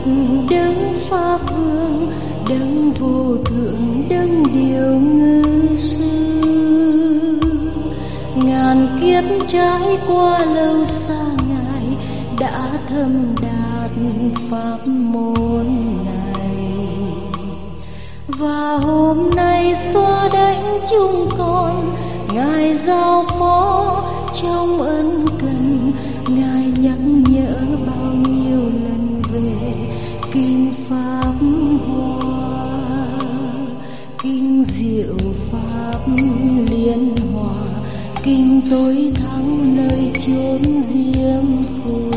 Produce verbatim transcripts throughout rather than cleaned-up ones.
đấng pháp vương, đấng vô thượng, đấng điều ngự sư. Ngàn kiếp trải qua lâu xa, Ngài đã thâm đạt pháp môn này. Và hôm nay xóa đánh chúng con, Ngài giao phó trong ân cần. Ngài nhắc nhở bao nhiêu lần về kinh pháp hoa, kinh diệu pháp liên hòa, kinh tối thắng nơi chốn diêm phù.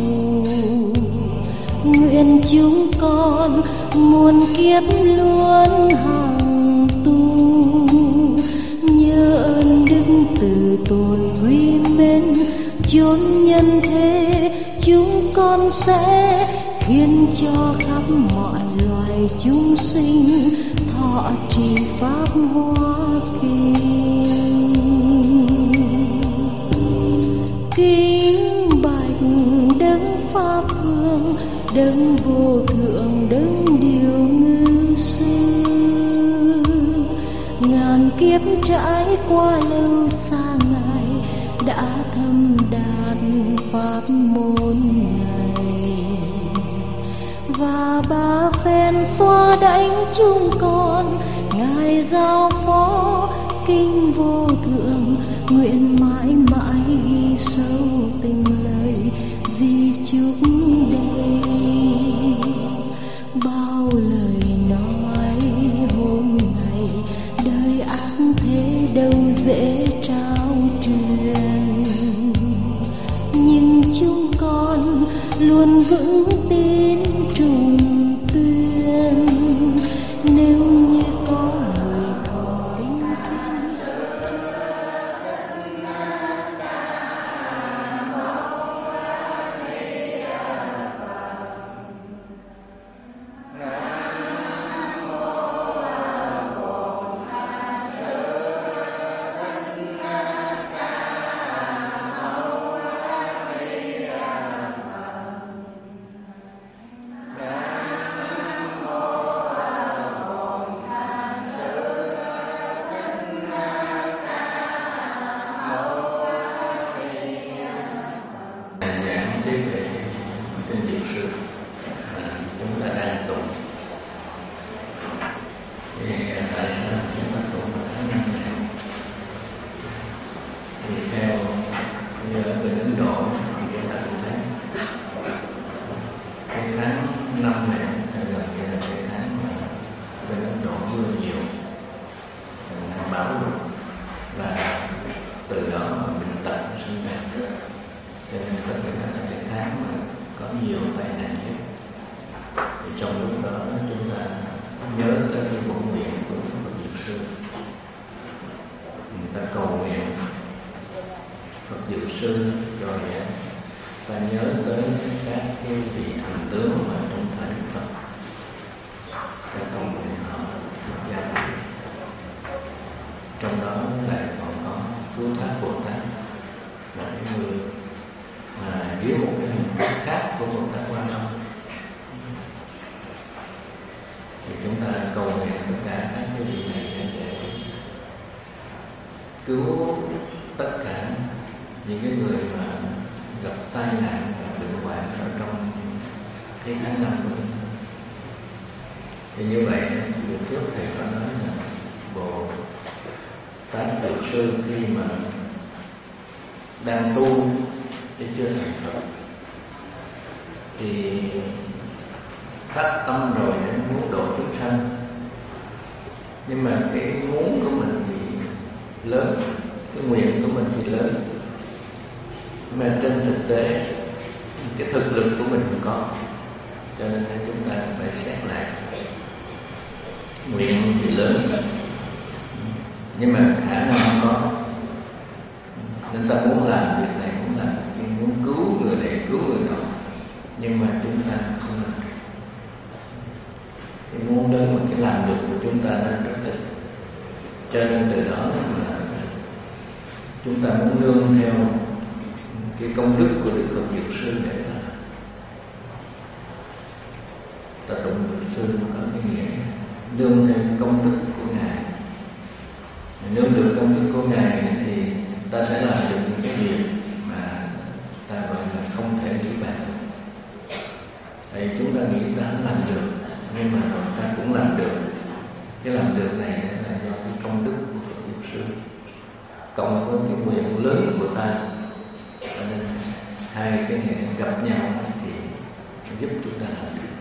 Nguyện chúng con muôn kiếp luôn hằng tu, nhớ ơn đức từ tốn quý mến chốn nhân thế. Chúng con sẽ khiến cho khắp mọi loài chúng sinh thọ trì pháp hoa kinh. Kính bạch đấng pháp vương, đấng vô thượng, đấng điều ngự sư. Ngàn kiếp trải qua lâu xa, Ngài đã thâm đạt pháp môn này. Và ba phen xóa đánh chúng con, Ngài giao phó kinh vô thượng. Nguyện mãi mãi ghi sâu tình lời di chúc đây. Bao lời nói hôm nay, đời ác thế đâu dễ trao truyền. Nhưng chúng con luôn vững tin trùng tuyên. Nếu như có người không tin Thiên cứu tất cả những cái người mà gặp tai nạn và bệnh hoạn ở trong cái tháng năm của chúng ta. Thì như vậy, vừa trước thầy có nói là Bồ Tát Đạo Sư khi mà đang tu để chưa thành Phật thì phát tâm rồi để muốn độ chúng sanh, nhưng mà cái muốn của mình thì lớn, cái nguyện của mình thì lớn, mà trên thực tế cái thực lực của mình không có, cho nên là chúng ta phải xét lại. Nguyện thì lớn nhưng mà khả năng không có, nên ta muốn làm việc này, muốn làm việc kia, muốn cứu người này, cứu người nọ, nhưng mà chúng ta không làm được. Cái muốn đến một cái làm được của chúng ta nên rất thích, cho nên từ đó là chúng ta muốn nương theo cái công đức của Đức Phật Diệu Sư để làm. sư có cái nghĩa nương theo công đức của ngài. Nương được công đức của ngài thì ta sẽ làm được những cái việc mà ta gọi là không thể nghĩ bàn. Thì chúng ta nghĩ ta không làm được, nhưng mà rồi ta cũng làm được. Cái làm được này là do cái công đức của Phật Diệu Sư cộng với cái nguyện lớn của ta, cho nên hai cái này gặp nhau thì giúp chúng ta làm được.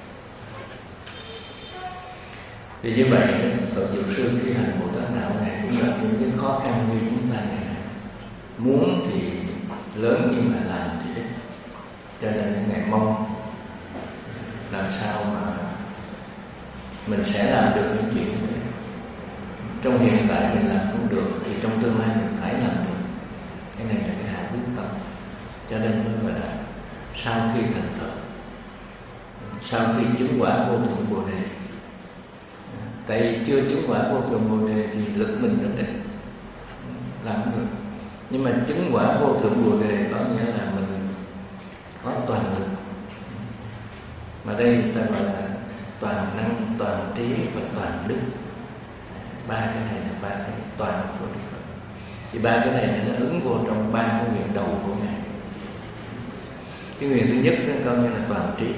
Thì như vậy Phật Diệu Sư khi hành Bồ Tát Đạo này cũng gặp những cái khó khăn như chúng ta này. Muốn thì lớn nhưng mà làm thì ít, cho nên ngài mong làm sao mà mình sẽ làm được những chuyện như thế. Trong hiện tại mình làm không được thì trong tương lai mình phải làm được. Cái này là cái hạ quyết tâm. Cho nên mới gọi là sau khi thành Phật, sau khi chứng quả vô thượng Bồ Đề. Tại vì chưa chứng quả vô thượng Bồ Đề thì lực mình rất ít, làm không được. Nhưng mà chứng quả vô thượng Bồ Đề có nghĩa là mình có toàn lực. Mà đây người ta gọi là toàn năng, toàn trí và toàn đức. Ba cái này là ba cái toàn của Đức Phật. Thì ba cái này nó ứng vô trong ba cái nguyện đầu của ngài. Cái nguyện thứ nhất nó coi như là toàn trí.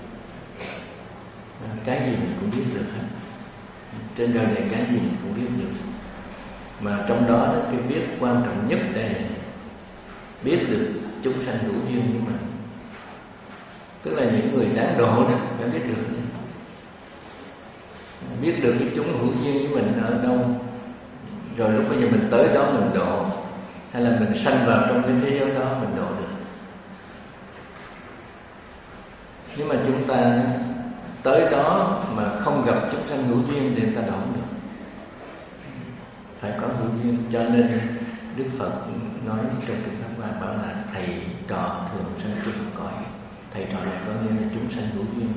Cái gì mình cũng biết được hết. Trên đời này cái gì mình cũng biết được. Mà trong đó, đó cái biết quan trọng nhất đây là biết được chúng sanh hữu duyên với mình. Tức là những người đáng độ đó phải biết được. Biết được cái chúng hữu duyên với mình ở đâu, rồi lúc bây giờ mình tới đó mình độ, hay là mình sanh vào trong cái thế giới đó mình độ được. Nhưng mà chúng ta tới đó mà không gặp chúng sanh hữu duyên thì người ta độ không được. Phải có hữu duyên. Cho nên Đức Phật nói trong Kinh Pháp Hoa bảo là thầy trò thường sanh chung cõi. Thầy trò này có nghĩa là chúng sanh hữu duyên.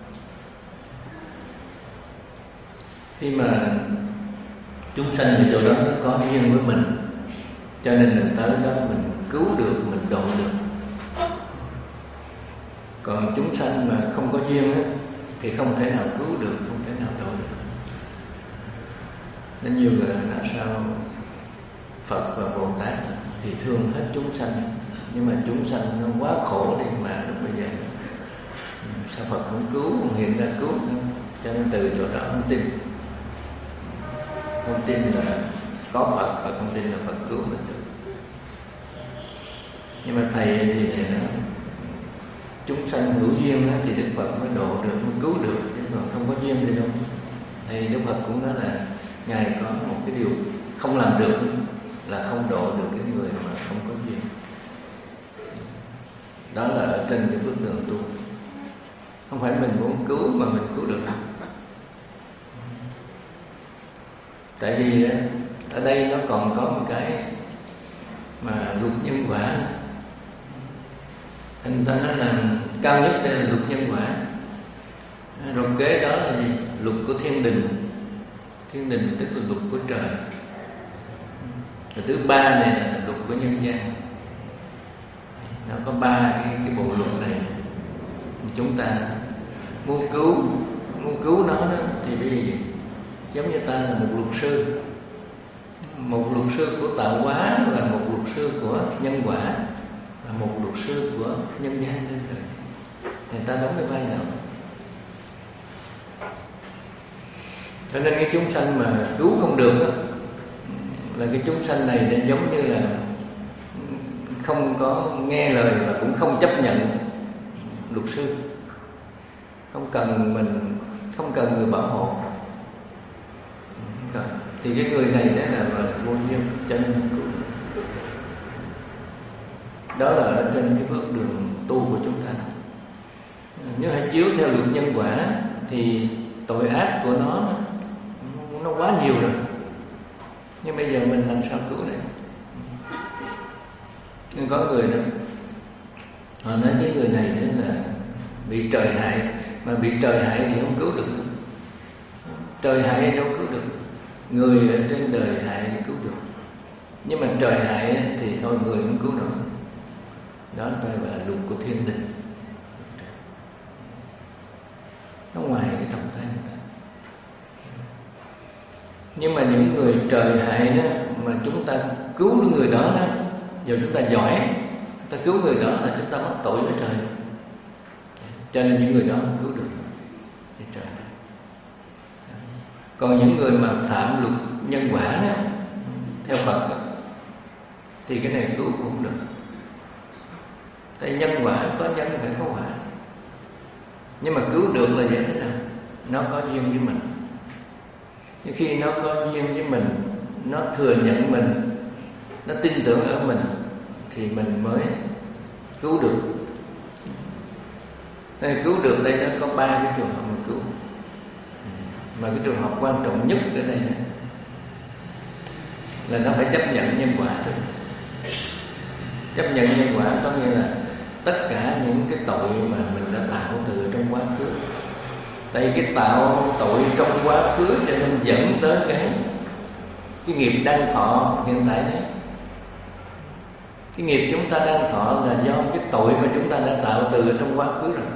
Khi mà chúng sanh ở chỗ đó nó có duyên với mình, cho nên mình tới đó mình cứu được, mình độ được. Còn chúng sanh mà không có duyên á, thì không thể nào cứu được, không thể nào độ được. Nên nhiều người là sao Phật và Bồ Tát thì thương hết chúng sanh, nhưng mà chúng sanh nó quá khổ đi mà lúc bây giờ sao Phật không cứu, không hiện ra cứu. Cho nên từ chỗ đó không tin. Không tin là có Phật và không tin là Phật cứu mình được. Nhưng mà thầy thì thầy nói chúng sanh hữu duyên thì Đức Phật mới độ được, mới cứu được. Chứ còn không có duyên thì đâu. Thì Đức Phật cũng nói là ngài có một cái điều không làm được là không độ được cái người mà không có duyên. Đó là ở trên cái bước đường tu. Không phải mình muốn cứu mà mình cứu được. Tại vì ở đây nó còn có một cái mà luật nhân quả. Anh ta nói là cao nhất đây là luật nhân quả. Rồi kế đó là gì? Luật của thiên đình. Thiên đình tức là luật của trời. Rồi thứ ba này là luật của nhân gian. Nó có ba cái, cái bộ luật này. Chúng ta muốn cứu muốn cứu nó đó, thì bây giờ giống như ta là một luật sư, một luật sư của tạo hóa và một luật sư của nhân quả và một luật sư của nhân gian trên đời. Người ta đóng cái vai nào? Cho nên cái chúng sanh mà cứu không được đó, là cái chúng sanh này để giống như là không có nghe lời và cũng không chấp nhận luật sư, không cần mình, không cần người bảo hộ. Thì cái người này đó là vô duyên, cho nên không cứu. Đó là ở trên cái bước đường tu của chúng ta. Nếu hãy chiếu theo luật nhân quả thì tội ác của nó nó quá nhiều rồi. Nhưng bây giờ mình làm sao cứu đây? Nhưng có người đó, họ nói cái người này đó là bị trời hại, mà bị trời hại thì không cứu được. Trời hại đâu cứu được. Người ở trên đời hại cứu được, nhưng mà trời hại thì thôi người không cứu nổi. Đó là luật của thiên đình. Nó ngoài cái Nhưng mà những người trời hại đó mà chúng ta cứu người đó đó, giờ chúng ta giỏi, ta cứu người đó là chúng ta mắc tội với trời. Cho nên những người đó không cứu được với trời. Còn những người mà phạm luật nhân quả đó, theo Phật đó, thì cái này cứu cũng không được. Tại nhân quả có nhân phải có quả. Nhưng mà cứu được là vậy thế nào? Nó có duyên với mình. Nhưng khi nó có duyên với mình, nó thừa nhận mình, nó tin tưởng ở mình, thì mình mới cứu được. Nên cứu được đây nó có ba cái trường hợp mình cứu. Mà cái trường hợp quan trọng nhất ở đây này, là nó phải chấp nhận nhân quả thôi. Chấp nhận nhân quả có nghĩa là tất cả những cái tội mà mình đã tạo từ trong quá khứ. Tại cái tạo tội trong quá khứ cho nên dẫn tới cái cái nghiệp đang thọ hiện tại đấy. Cái nghiệp chúng ta đang thọ là do cái tội mà chúng ta đã tạo từ trong quá khứ rồi.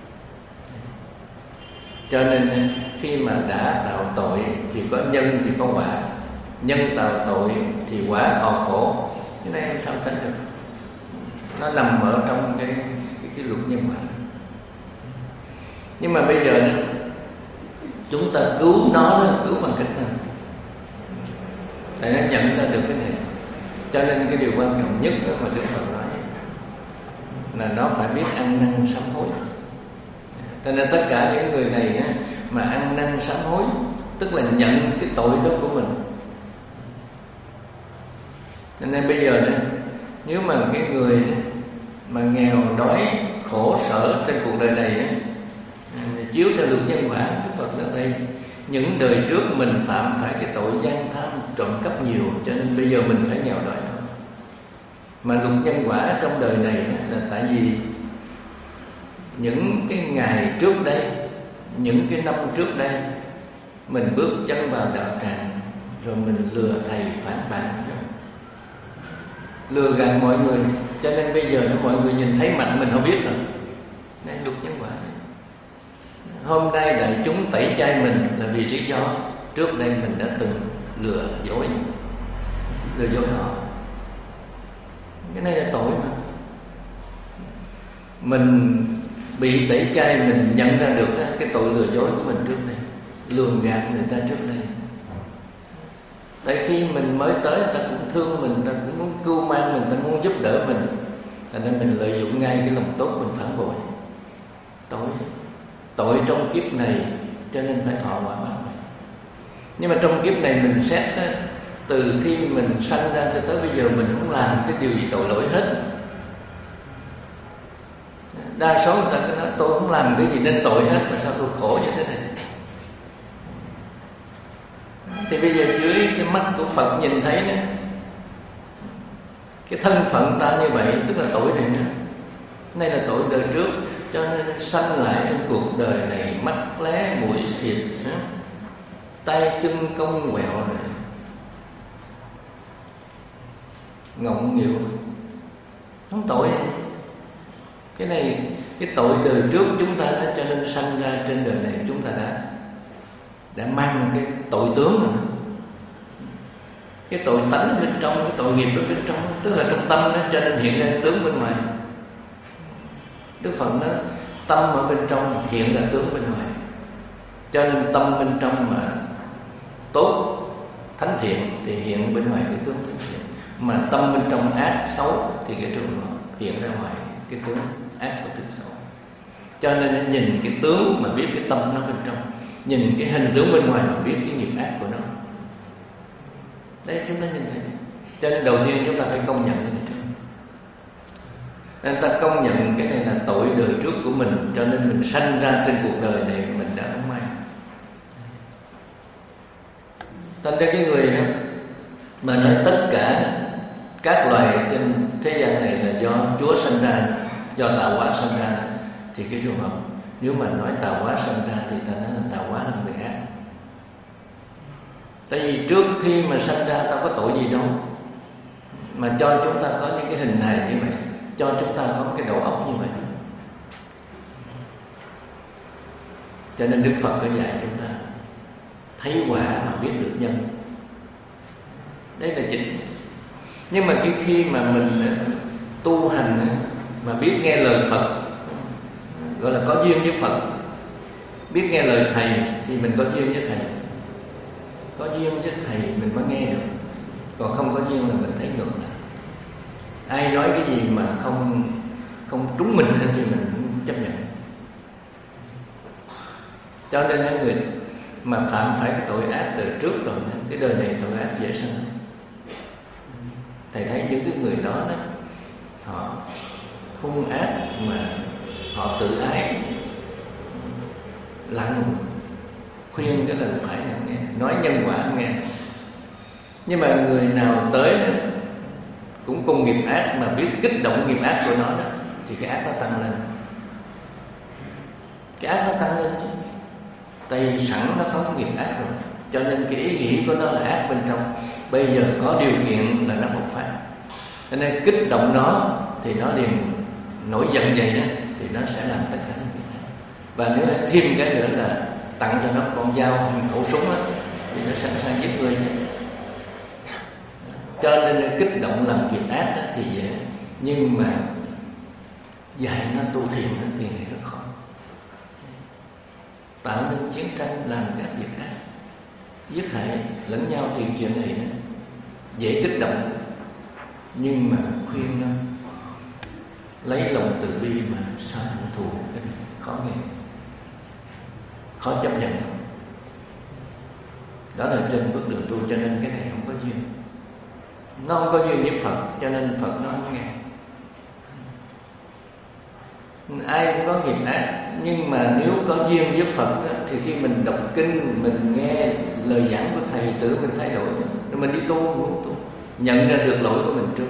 Cho nên khi mà đã tạo tội thì có nhân thì có quả. Nhân tạo tội thì quả thọ khổ. Cái này làm sao tránh được? Nó nằm ở trong cái cái, cái luật nhân quả. Nhưng mà bây giờ đó, chúng ta cứu nó đó, cứu bằng cách nào? Để nó nhận ra được cái này. Cho nên cái điều quan trọng nhất đó mà Đức Phật nói là nó phải biết ăn năn sám hối. Cho nên tất cả những người này đó, mà ăn năn sám hối, tức là nhận cái tội đó của mình. Cho nên bây giờ đó, nếu mà cái người mà nghèo đói khổ sở trên cuộc đời này đó, chiếu theo luật nhân quả, Đức Phật ở đây những đời trước mình phạm phải cái tội gian tham trộm cắp nhiều, cho nên bây giờ mình phải nghèo đói thôi. Mà luật nhân quả trong đời này là tại vì những cái ngày trước đây, những cái năm trước đây, mình bước chân vào đạo tràng, rồi mình lừa thầy phản bạn, lừa gạt mọi người, cho nên bây giờ mọi người nhìn thấy mặt mình không biết rồi. Đây luật nhân quả. Hôm nay đại chúng tẩy chay mình là vì lý do trước đây mình đã từng lừa dối, lừa dối họ. Cái này là tội mà. Mình bị tẩy chay, mình nhận ra được cái tội lừa dối của mình trước đây, lường gạt người ta trước đây. Tại khi mình mới tới, người ta cũng thương mình, người ta cũng muốn cưu mang mình, người ta muốn giúp đỡ mình, thành nên mình lợi dụng ngay cái lòng tốt mình phản bội. Tội Tội trong kiếp này, cho nên phải thọ quả báo này. Nhưng mà trong kiếp này mình xét đó, từ khi mình sanh ra cho tới bây giờ mình không làm cái điều gì tội lỗi hết. Đa số người ta cứ nói tôi không làm cái gì nên tội hết, mà sao tôi khổ như thế này. Thì bây giờ dưới cái mắt của Phật nhìn thấy đó, cái thân phận ta như vậy tức là tội này nữa. Đây là tội đời trước, cho nên sanh lại trong cuộc đời này mắt lé mũi xịt, tay chân cong quẹo rồi, ngọng nghịu, không tội. Cái này cái tội đời trước chúng ta đã, cho nên sanh ra trên đời này chúng ta đã đã mang cái tội tướng rồi. Cái tội tánh bên trong, cái tội nghiệp ở bên trong, tức là trong tâm đó, cho nên hiện ra tướng bên ngoài. Đức Phật nói tâm ở bên trong hiện ra tướng bên ngoài. Cho nên tâm bên trong mà tốt, thánh thiện thì hiện bên ngoài cái tướng thánh thiện. Mà tâm bên trong ác, xấu thì cái trường hiện ra ngoài cái tướng ác và tướng xấu. Cho nên nhìn cái tướng mà biết cái tâm nó bên trong, nhìn cái hình tướng bên ngoài mà biết cái nghiệp ác của nó. Đấy chúng ta nhìn thấy. Cho nên đầu tiên chúng ta phải công nhận cái này trước. Nên ta công nhận cái này là tội đời trước của mình, cho nên mình sanh ra trên cuộc đời này mình đã không may. Thành ra cái người đó mà nói tất cả các loài trên thế gian này là do Chúa sanh ra, do tạo hóa sanh ra, thì cái trường hợp nếu mà nói tạo hóa sanh ra thì ta nói là tạo hóa là người ác. Tại vì trước khi mà sanh ra ta có tội gì đâu mà cho chúng ta có những cái hình hài như vậy, cho chúng ta có cái đầu óc như vậy. Cho nên Đức Phật có dạy chúng ta thấy quả mà biết được nhân. Đấy là chính. Nhưng mà cái khi mà mình tu hành mà biết nghe lời Phật, gọi là có duyên với Phật, biết nghe lời thầy thì mình có duyên với thầy. Có duyên với thầy mình mới nghe được, còn không có duyên là mình thấy ngược lại. Ai nói cái gì mà không không trúng mình thì mình chấp nhận. Cho nên những người mà phạm phải cái tội ác đời trước rồi, cái đời này tội ác dễ sanh. Thầy thấy những cái người đó, đó họ hung ác mà họ tự ái, lặng khuyên cái lời phải nào nghe, nói nhân quả nghe. Nhưng mà người nào tới đó, cũng cùng nghiệp ác mà biết kích động nghiệp ác của nó đó, thì cái ác nó tăng lên. Cái ác nó tăng lên chứ, tại vì sẵn nó có cái nghiệp ác rồi, cho nên cái ý nghĩ của nó là ác bên trong. Bây giờ có điều kiện là nó bộc phát, cho nên kích động nó thì nó liền nổi giận vậy đó, thì nó sẽ làm tất cả những việc này. Và nếu thêm cái nữa là tặng cho nó con dao, khẩu súng đó, thì nó sẵn sàng giết người. Cho nên kích động làm việc ác đó thì dễ, nhưng mà dạy nó tu thiền đó thì này rất khó. Tạo nên chiến tranh, làm các việc ác, giết hại lẫn nhau thì chuyện này đó, dễ kích động. Nhưng mà khuyên nó lấy lòng từ bi mà sao hận thù, cái này khó nghe, khó chấp nhận. Đó là trên bước đường tu, cho nên cái này không có duyên. Nó không có duyên với Phật, cho nên Phật nó không nghe. Ai cũng có nghiệp ác, nhưng mà nếu có duyên với Phật thì khi mình đọc kinh, mình nghe lời giảng của thầy, tự mình thay đổi, rồi mình đi tu, muốn tu, nhận ra được lỗi của mình trước.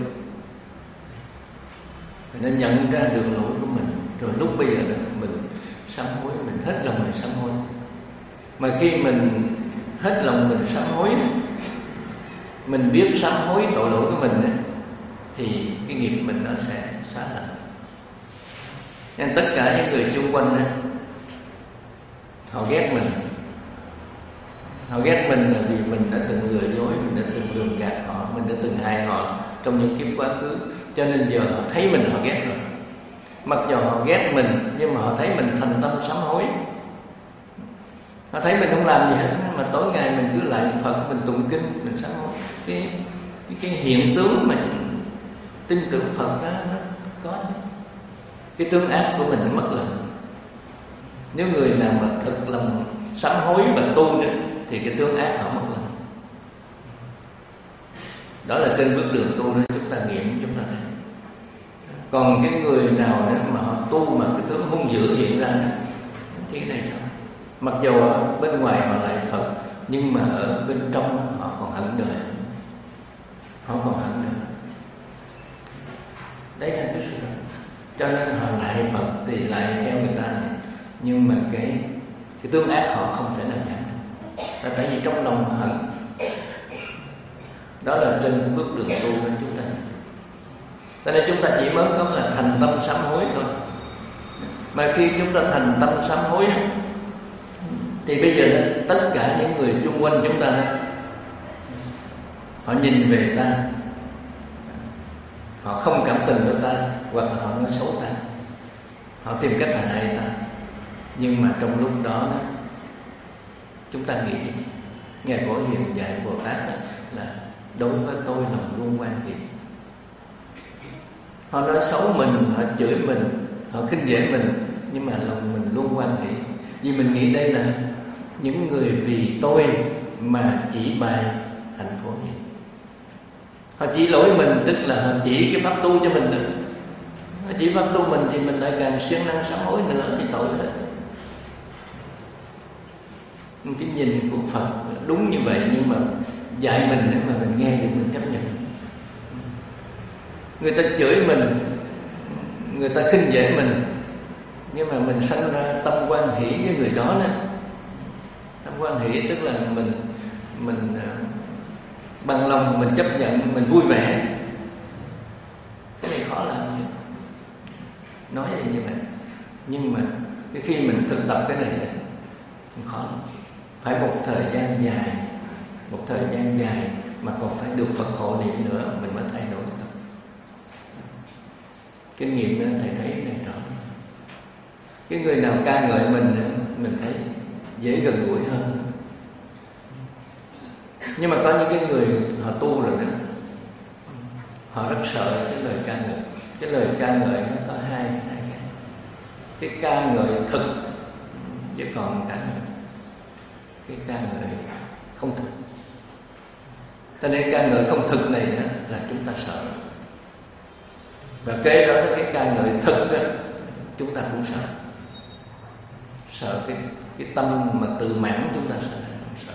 Nên nhận ra được lỗi của mình, rồi lúc bây giờ là mình sám hối, mình hết lòng mình sám hối. Mà khi mình hết lòng mình sám hối, mình biết sám hối tội lỗi của mình ấy, thì cái nghiệp mình nó sẽ xá lạnh. Nên tất cả những người chung quanh ấy, họ ghét mình. Họ ghét mình là vì mình đã từng lừa dối, mình đã từng lường gạt họ, mình đã từng hại họ trong những kiếp quá khứ. Cho nên giờ họ thấy mình họ ghét rồi. Mặc dù họ ghét mình, nhưng mà họ thấy mình thành tâm sám hối. Họ thấy mình không làm gì hết, mà tối ngày mình cứ lại Phật, mình tụng kinh, mình sám hối. Cái, cái, cái hiện tướng mình tin tưởng Phật đó, nó có chứ. Cái tướng ác của mình nó mất lòng. Nếu người nào mà thực lòng sám hối và tu đó, thì cái tướng ác họ mất lòng. Đó là trên bước đường tu đó chúng ta nghiệm, chúng ta thấy. Còn cái người nào đó mà họ tu mà cái tướng hung dữ hiện ra đó, thì cái này sao? Mặc dù ở bên ngoài họ lại Phật, nhưng mà ở bên trong họ còn hận đời. Họ còn hận đời. Đấy là cái sự thật. Cho nên họ lại Phật thì lại theo người ta, nhưng mà cái cái tướng ác họ không thể nào giảm được. Tại vì trong lòng họ hận. Đó là trên bước đường tu của chúng ta. Cho nên chúng ta chỉ mới có là thành tâm sám hối thôi. Mà khi chúng ta thành tâm sám hối thì bây giờ tất cả những người xung quanh chúng ta, họ nhìn về ta, họ không cảm tình với ta, hoặc là họ nói xấu ta, họ tìm cách hại ta. Nhưng mà trong lúc đó, đó chúng ta nghĩ Ngài Phổ Hiền dạy Bồ Tát đó, là đối với tôi lòng luôn quan hệ. Họ nói xấu mình, họ chửi mình, họ khinh dễ mình, nhưng mà lòng mình luôn quan hệ. Vì mình nghĩ đây là những người vì tôi mà chỉ bài hạnh phổ hiền. Họ chỉ lỗi mình, tức là họ chỉ cái pháp tu cho mình nữa. Họ chỉ pháp tu mình thì mình lại càng siêng năng sám hối nữa thì tội hết. Cái nhìn của Phật đúng như vậy, nhưng mà dạy mình để mà mình nghe thì mình chấp nhận. Người ta chửi mình, người ta khinh dễ mình, nhưng mà mình sanh ra tâm quan hỷ với người đó đó. Tâm quan hỷ tức là mình mình bằng lòng mình chấp nhận, mình vui vẻ. Cái này khó làm chứ. Nói như vậy, nhưng mà cái khi mình thực tập cái này thì khó lắm. phải một thời gian dài, một thời gian dài mà còn phải được Phật hộ niệm nữa mình mới thay đổi tâm. Cái nghiệp đó thầy thấy này rõ. Cái người nào ca ngợi mình mình thấy dễ gần gũi hơn. Nhưng mà có những cái người họ tu rồi đó, họ rất sợ cái lời ca ngợi. Cái lời ca ngợi nó có hai hai cái. Cái ca ngợi thực chứ còn ca ngợi cái ca ngợi không thực. Cho nên ca ngợi không thực này đó, là chúng ta sợ. Và kế đó là cái ca ngợi thực đó, chúng ta cũng sợ. Sợ cái cái tâm mà tự mãn chúng ta sợ, sợ.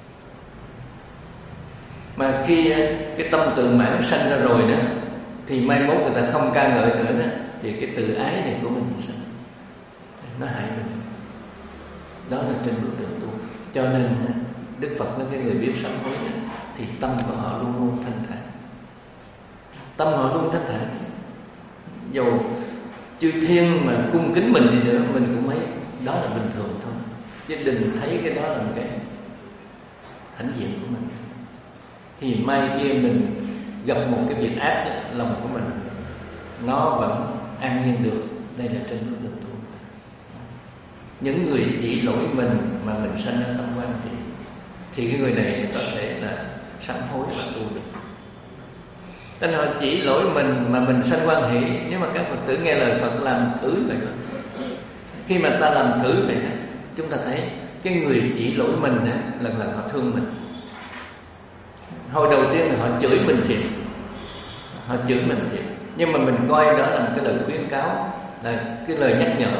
Mà khi cái tâm tự mãn sanh ra rồi đó, thì mai mốt người ta không ca ngợi nữa đó, thì cái tự ái này của mình sanh, nó hại mình. Đó là trên bước đường tu. Cho nên Đức Phật nói cái người biết sám hối đó, thì tâm của họ luôn luôn thanh thản. Tâm họ luôn thanh thản. Dù chư thiên mà cung kính mình đi nữa, mình cũng thấy đó là bình thường thôi, chứ đừng thấy cái đó là một cái hãnh diện của mình. Thì mai kia mình gặp một cái việc ác đó, lòng của mình nó vẫn an nhiên được. Đây là trên bước đường tu. Những người chỉ lỗi mình mà mình sanh ra tâm quan thì thì cái người này có thể là sám hối và tu được. Nên họ chỉ lỗi mình mà mình sanh quan hỷ. Nếu mà các Phật tử nghe lời Phật làm thử vậy thôi. Khi mà ta làm thử vậy đó, chúng ta thấy cái người chỉ lỗi mình đó, lần lần họ thương mình. Hồi đầu tiên là họ chửi mình thiệt, họ chửi mình thiệt, nhưng mà mình coi đó là một cái lời khuyến cáo, là cái lời nhắc nhở,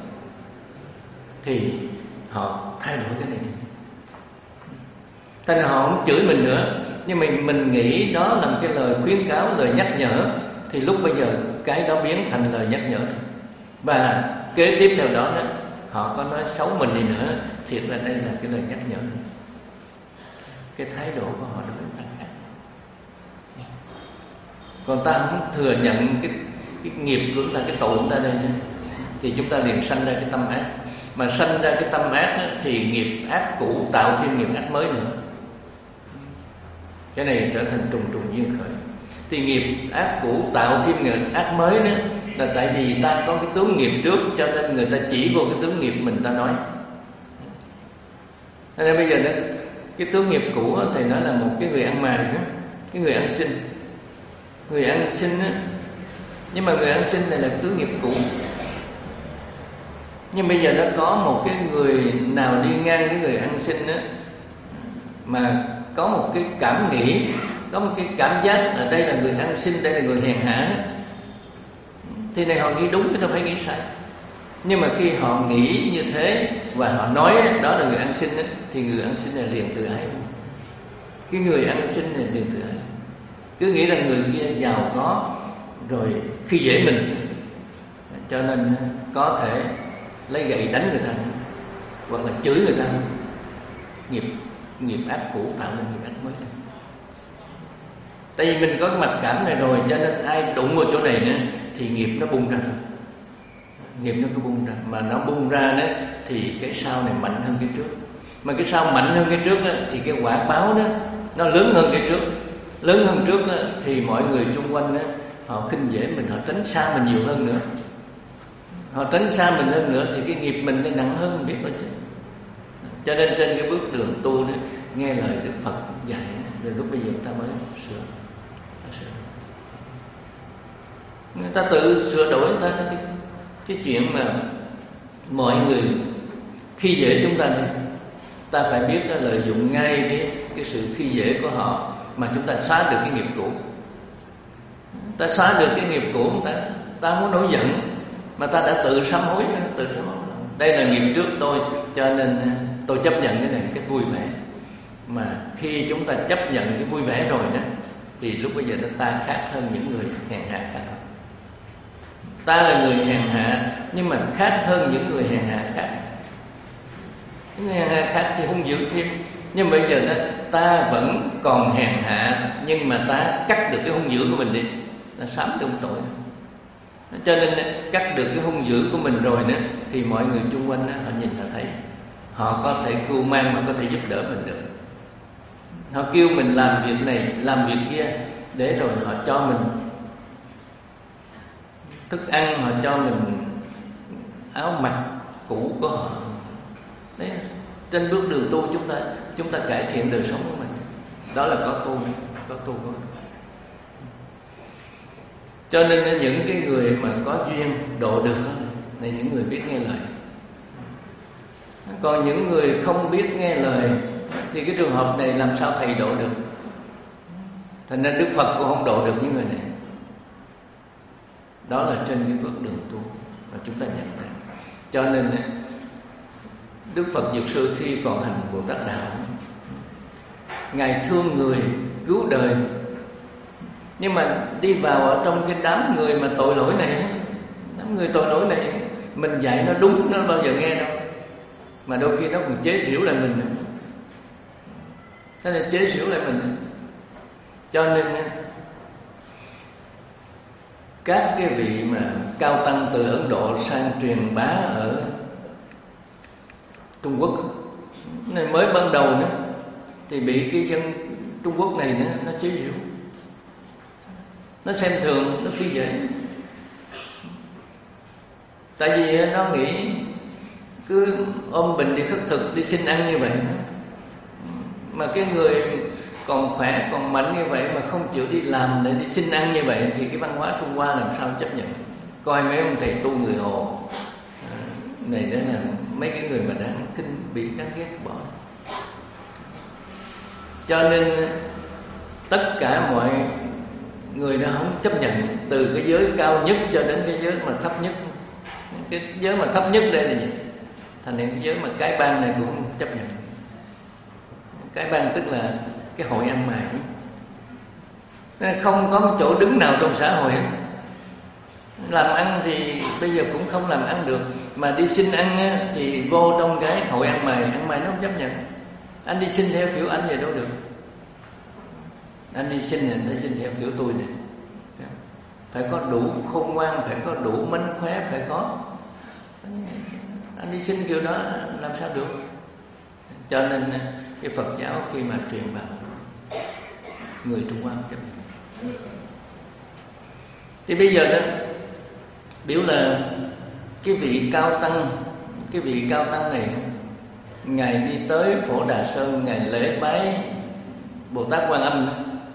thì họ thay đổi cái này. Thế nên họ không chửi mình nữa, nhưng mình mình nghĩ đó là một cái lời khuyến cáo, lời nhắc nhở, thì lúc bây giờ cái đó biến thành lời nhắc nhở. Và kế tiếp theo đó, đó họ có nói xấu mình đi nữa, thiệt là đây là cái lời nhắc nhở. Cái thái độ của họ đối với ta khác. Còn ta không thừa nhận cái, cái nghiệp của chúng ta, cái tội của ta đây, thì chúng ta liền sanh ra cái tâm ác. Mà sanh ra cái tâm ác đó, thì nghiệp ác cũ tạo thêm nghiệp ác mới nữa. Cái này trở thành trùng trùng duyên khởi. Thì nghiệp ác cũ tạo thêm nghiệp ác mới đó, là tại vì ta có cái tướng nghiệp trước, cho nên người ta chỉ vô cái tướng nghiệp mình ta nói. Thế nên bây giờ đó, cái tướng nghiệp cũ đó, thầy nói là một cái người ăn mày đó, cái người ăn xin. Người ăn xin đó, nhưng mà người ăn xin này là tướng nghiệp cũ. Nhưng bây giờ nó có một cái người nào đi ngang cái người ăn xin đó, mà có một cái cảm nghĩ, có một cái cảm giác ở đây là người ăn xin, đây là người hèn hạ, thì này họ nghĩ đúng chứ đâu phải nghĩ sai. Nhưng mà khi họ nghĩ như thế và họ nói đó là người ăn xin ấy, thì người ăn xin này liền tự ái. Cái người ăn xin này liền tự ái, cứ nghĩ là người kia giàu có rồi khi dễ mình, cho nên có thể lấy gậy đánh người ta hoặc là chửi người ta. Nghiệp nghiệp ác cũ tạo nên nghiệp ác mới này. Tại vì mình có cái mặc cảm này rồi, cho nên ai đụng vào chỗ này nữa thì nghiệp nó bung ra thôi. Nghiệp nó cứ bung ra, mà nó bung ra đó thì cái sau này mạnh hơn cái trước. Mà cái sau mạnh hơn cái trước đó, thì cái quả báo đó nó lớn hơn cái trước. Lớn hơn trước đó, thì mọi người xung quanh đó, họ khinh dễ mình, họ tránh xa mình nhiều hơn nữa. Họ tránh xa mình hơn nữa thì cái nghiệp mình nó nặng hơn mình biết bao chứ. Cho nên trên cái bước đường tu đó, nghe lời Đức Phật dạy, rồi lúc bây giờ ta mới sửa. Ta sửa. Người ta tự sửa đổi người ta cái, cái chuyện mà mọi người khi dễ chúng ta này, ta phải biết là lợi dụng ngay cái, cái sự khi dễ của họ mà chúng ta xóa được cái nghiệp cũ. Ta xóa được cái nghiệp cũ, ta ta muốn nổi giận mà ta đã tự sám hối, tự sám hối. Đây là nghiệp trước tôi, cho nên tôi chấp nhận cái này cái vui vẻ. Mà khi chúng ta chấp nhận cái vui vẻ rồi đó, thì lúc bây giờ ta khác hơn những người hèn hạ khác. Ta là người hèn hạ, nhưng mà khác hơn những người hèn hạ khác. Những người hèn hạ khác thì hung dữ thêm. Nhưng bây giờ đó, ta vẫn còn hèn hạ, nhưng mà ta cắt được cái hung dữ của mình đi, ta sám cái hung tội. Cho nên cắt được cái hung dữ của mình rồi đó, thì mọi người chung quanh đó, họ nhìn họ thấy họ có thể cưu mang, mà có thể giúp đỡ mình được. Họ kêu mình làm việc này, làm việc kia, để rồi họ cho mình thức ăn, họ cho mình áo mặc cũ của họ. Đấy, trên bước đường tu chúng ta chúng ta cải thiện đời sống của mình. Đó là có tu, có tu có. Cho nên những cái người mà có duyên độ được là những người biết nghe lời. Còn những người không biết nghe lời thì cái trường hợp này làm sao thầy độ được? Thành ra Đức Phật cũng không độ được những người này. Đó là trên cái bước đường tu mà chúng ta nhận ra. Cho nên Đức Phật Dược Sư khi còn hành Bồ Tát Đạo, Ngài thương người, cứu đời. Nhưng mà đi vào ở trong cái đám người mà tội lỗi này, đám người tội lỗi này, mình dạy nó đúng nó bao giờ nghe đâu, mà đôi khi nó còn chế giễu lại mình. Thế nên chế giễu lại mình. Cho nên các cái vị mà cao tăng từ Ấn Độ sang truyền bá ở Trung Quốc này, mới ban đầu nữa thì bị cái dân Trung Quốc này nó, nó chế giễu, nó xem thường, nó phi dễ. Tại vì nó nghĩ cứ ôm bình đi khất thực, đi xin ăn như vậy, mà cái người còn khỏe, còn mạnh như vậy mà không chịu đi làm để đi xin ăn như vậy, thì cái văn hóa Trung Hoa làm sao chấp nhận. Coi mấy ông thầy tu người Hồ này, đó là mấy cái người mà đáng kinh bị đáng ghét bỏ. Cho nên tất cả mọi người đã không chấp nhận, từ cái giới cao nhất cho đến cái giới mà thấp nhất. Cái giới mà thấp nhất đây là gì? Thành ra cái giới mà cái bang này cũng không chấp nhận. Cái bang tức là cái hội ăn mày, không có một chỗ đứng nào trong xã hội. Làm ăn thì bây giờ cũng không làm ăn được, mà đi xin ăn thì vô trong cái hội ăn mày, ăn mày nó không chấp nhận. Anh đi xin theo kiểu anh vậy đâu được. Anh đi xin này, anh xin theo kiểu tôi này, phải có đủ khôn ngoan, phải có đủ mánh khóe, phải có. Anh đi xin kiểu đó làm sao được? Cho nên cái Phật giáo khi mà truyền vào, người Trung Hoa không chấp nhận. Thì bây giờ đó, biểu là cái vị cao tăng, cái vị cao tăng này, Ngài đi tới Phổ Đà Sơn, Ngài lễ bái Bồ Tát Quan Âm.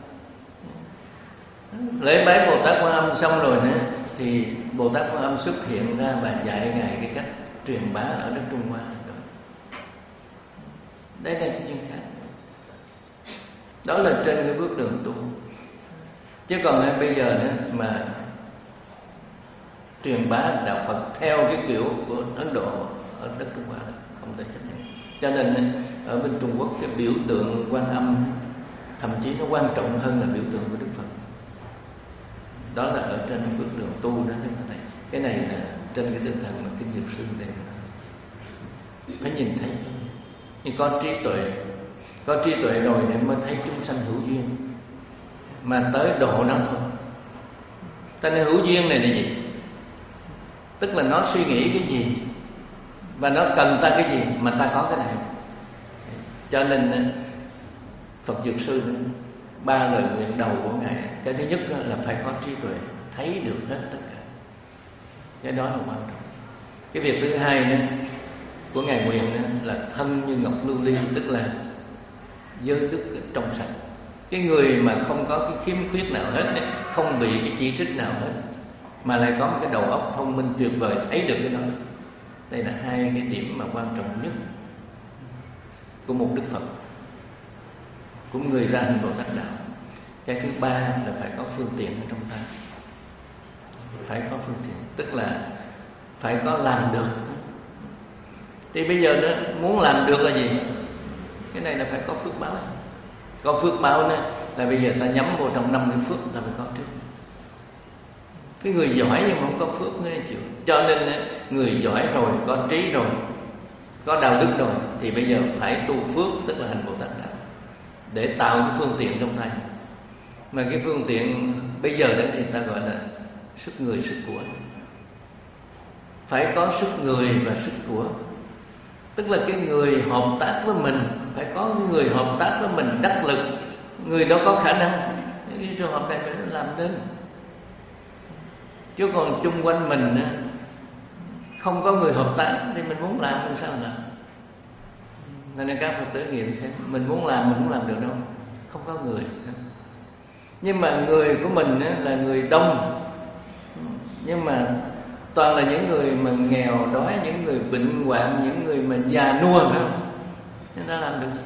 Lễ bái Bồ Tát Quan Âm xong rồi nữa, thì Bồ Tát Quan Âm xuất hiện ra và dạy Ngài cái cách truyền bá ở đất Trung Hoa. Đây là cái chuyện khác. Đó là trên cái bước đường tu. Chứ còn bây giờ nữa mà truyền bá đạo Phật theo cái kiểu của Ấn Độ ở đất Trung Hoa là không thể chấp nhận. Cho nên ở bên Trung Quốc cái biểu tượng Quan Âm thậm chí nó quan trọng hơn là biểu tượng của Đức Phật. Đó là ở trên bước đường tu đó chúng ta thấy. Cái này là trên cái tinh thần mà Kinh Dược Sư đây phải nhìn thấy. Nhưng có trí tuệ, có trí tuệ rồi để mới thấy chúng sanh hữu duyên, mà tới độ nó thôi. Ta nên hữu duyên này là gì? Tức là nó suy nghĩ cái gì và nó cần ta cái gì mà ta có cái này. Cho nên Phật Dược Sư ba lời nguyện đầu của Ngài, cái thứ nhất là phải có trí tuệ, thấy được hết tất cả. Cái đó là quan trọng. Cái việc thứ hai nữa của Ngài nguyện là thân như ngọc lưu ly, tức là giới đức trong sạch. Cái người mà không có cái khiếm khuyết nào hết, không bị cái chỉ trích nào hết, mà lại có một cái đầu óc thông minh tuyệt vời, thấy được cái đó. Đây là hai cái điểm mà quan trọng nhất của một Đức Phật, của người ra hành Bồ Tát Đạo. Cái thứ ba là phải có phương tiện ở trong tay. Phải có phương tiện, tức là phải có làm được. Thì bây giờ đó, muốn làm được là gì? Cái này là phải có phước báo. Có phước báo đó là bây giờ ta nhắm vô trong năm cái phước ta phải có trước. Cái người giỏi nhưng mà không có phước nữa chịu. Cho nên người giỏi rồi, có trí rồi, có đạo đức rồi, thì bây giờ phải tu phước, tức là hành Bồ Tát Đạo, để tạo cái phương tiện trong tay. Mà cái phương tiện bây giờ đó thì ta gọi là sức người, sức của. Phải có sức người và sức của. Tức là cái người hợp tác với mình, phải có cái người hợp tác với mình đắc lực, người đó có khả năng, cái trường hợp này mình làm đến. Chứ còn chung quanh mình không có người hợp tác thì mình muốn làm làm sao làm. Nên các Phật tử nghiệm xem, mình muốn làm mình cũng làm được đâu, không có người. Nhưng mà người của mình là người đông, nhưng mà toàn là những người mà nghèo đói, những người bệnh hoạn, những người mà già nua, phải không? Chúng ta làm được gì?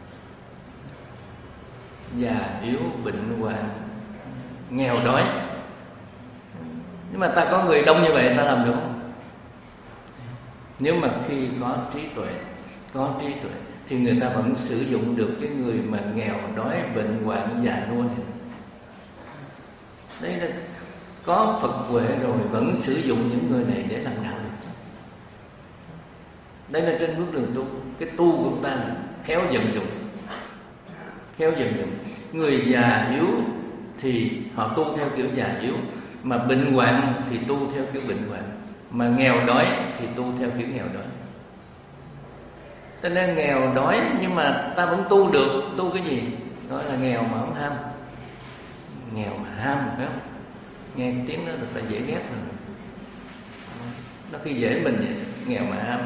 Già yếu, bệnh hoạn, nghèo đói. Nhưng mà ta có người đông như vậy ta làm được không? Nếu mà khi có trí tuệ, có trí tuệ thì người ta vẫn sử dụng được cái người mà nghèo đói, bệnh hoạn, già nua này. Đây là có Phật huệ rồi vẫn sử dụng những người này để làm đạo được. Đây là trên bước đường tu. Cái tu của chúng ta là khéo vận dụng, khéo vận dụng. Người già yếu thì họ tu theo kiểu già yếu, mà bệnh hoạn thì tu theo kiểu bệnh hoạn, mà nghèo đói thì tu theo kiểu nghèo đói. Cho nên nghèo đói nhưng mà ta vẫn tu được. Tu cái gì? Gọi là nghèo mà không ham. Nghèo mà ham, phải không? Nghe tiếng đó là ta dễ ghét rồi. Nó khi dễ mình vậy, nghèo mà ham.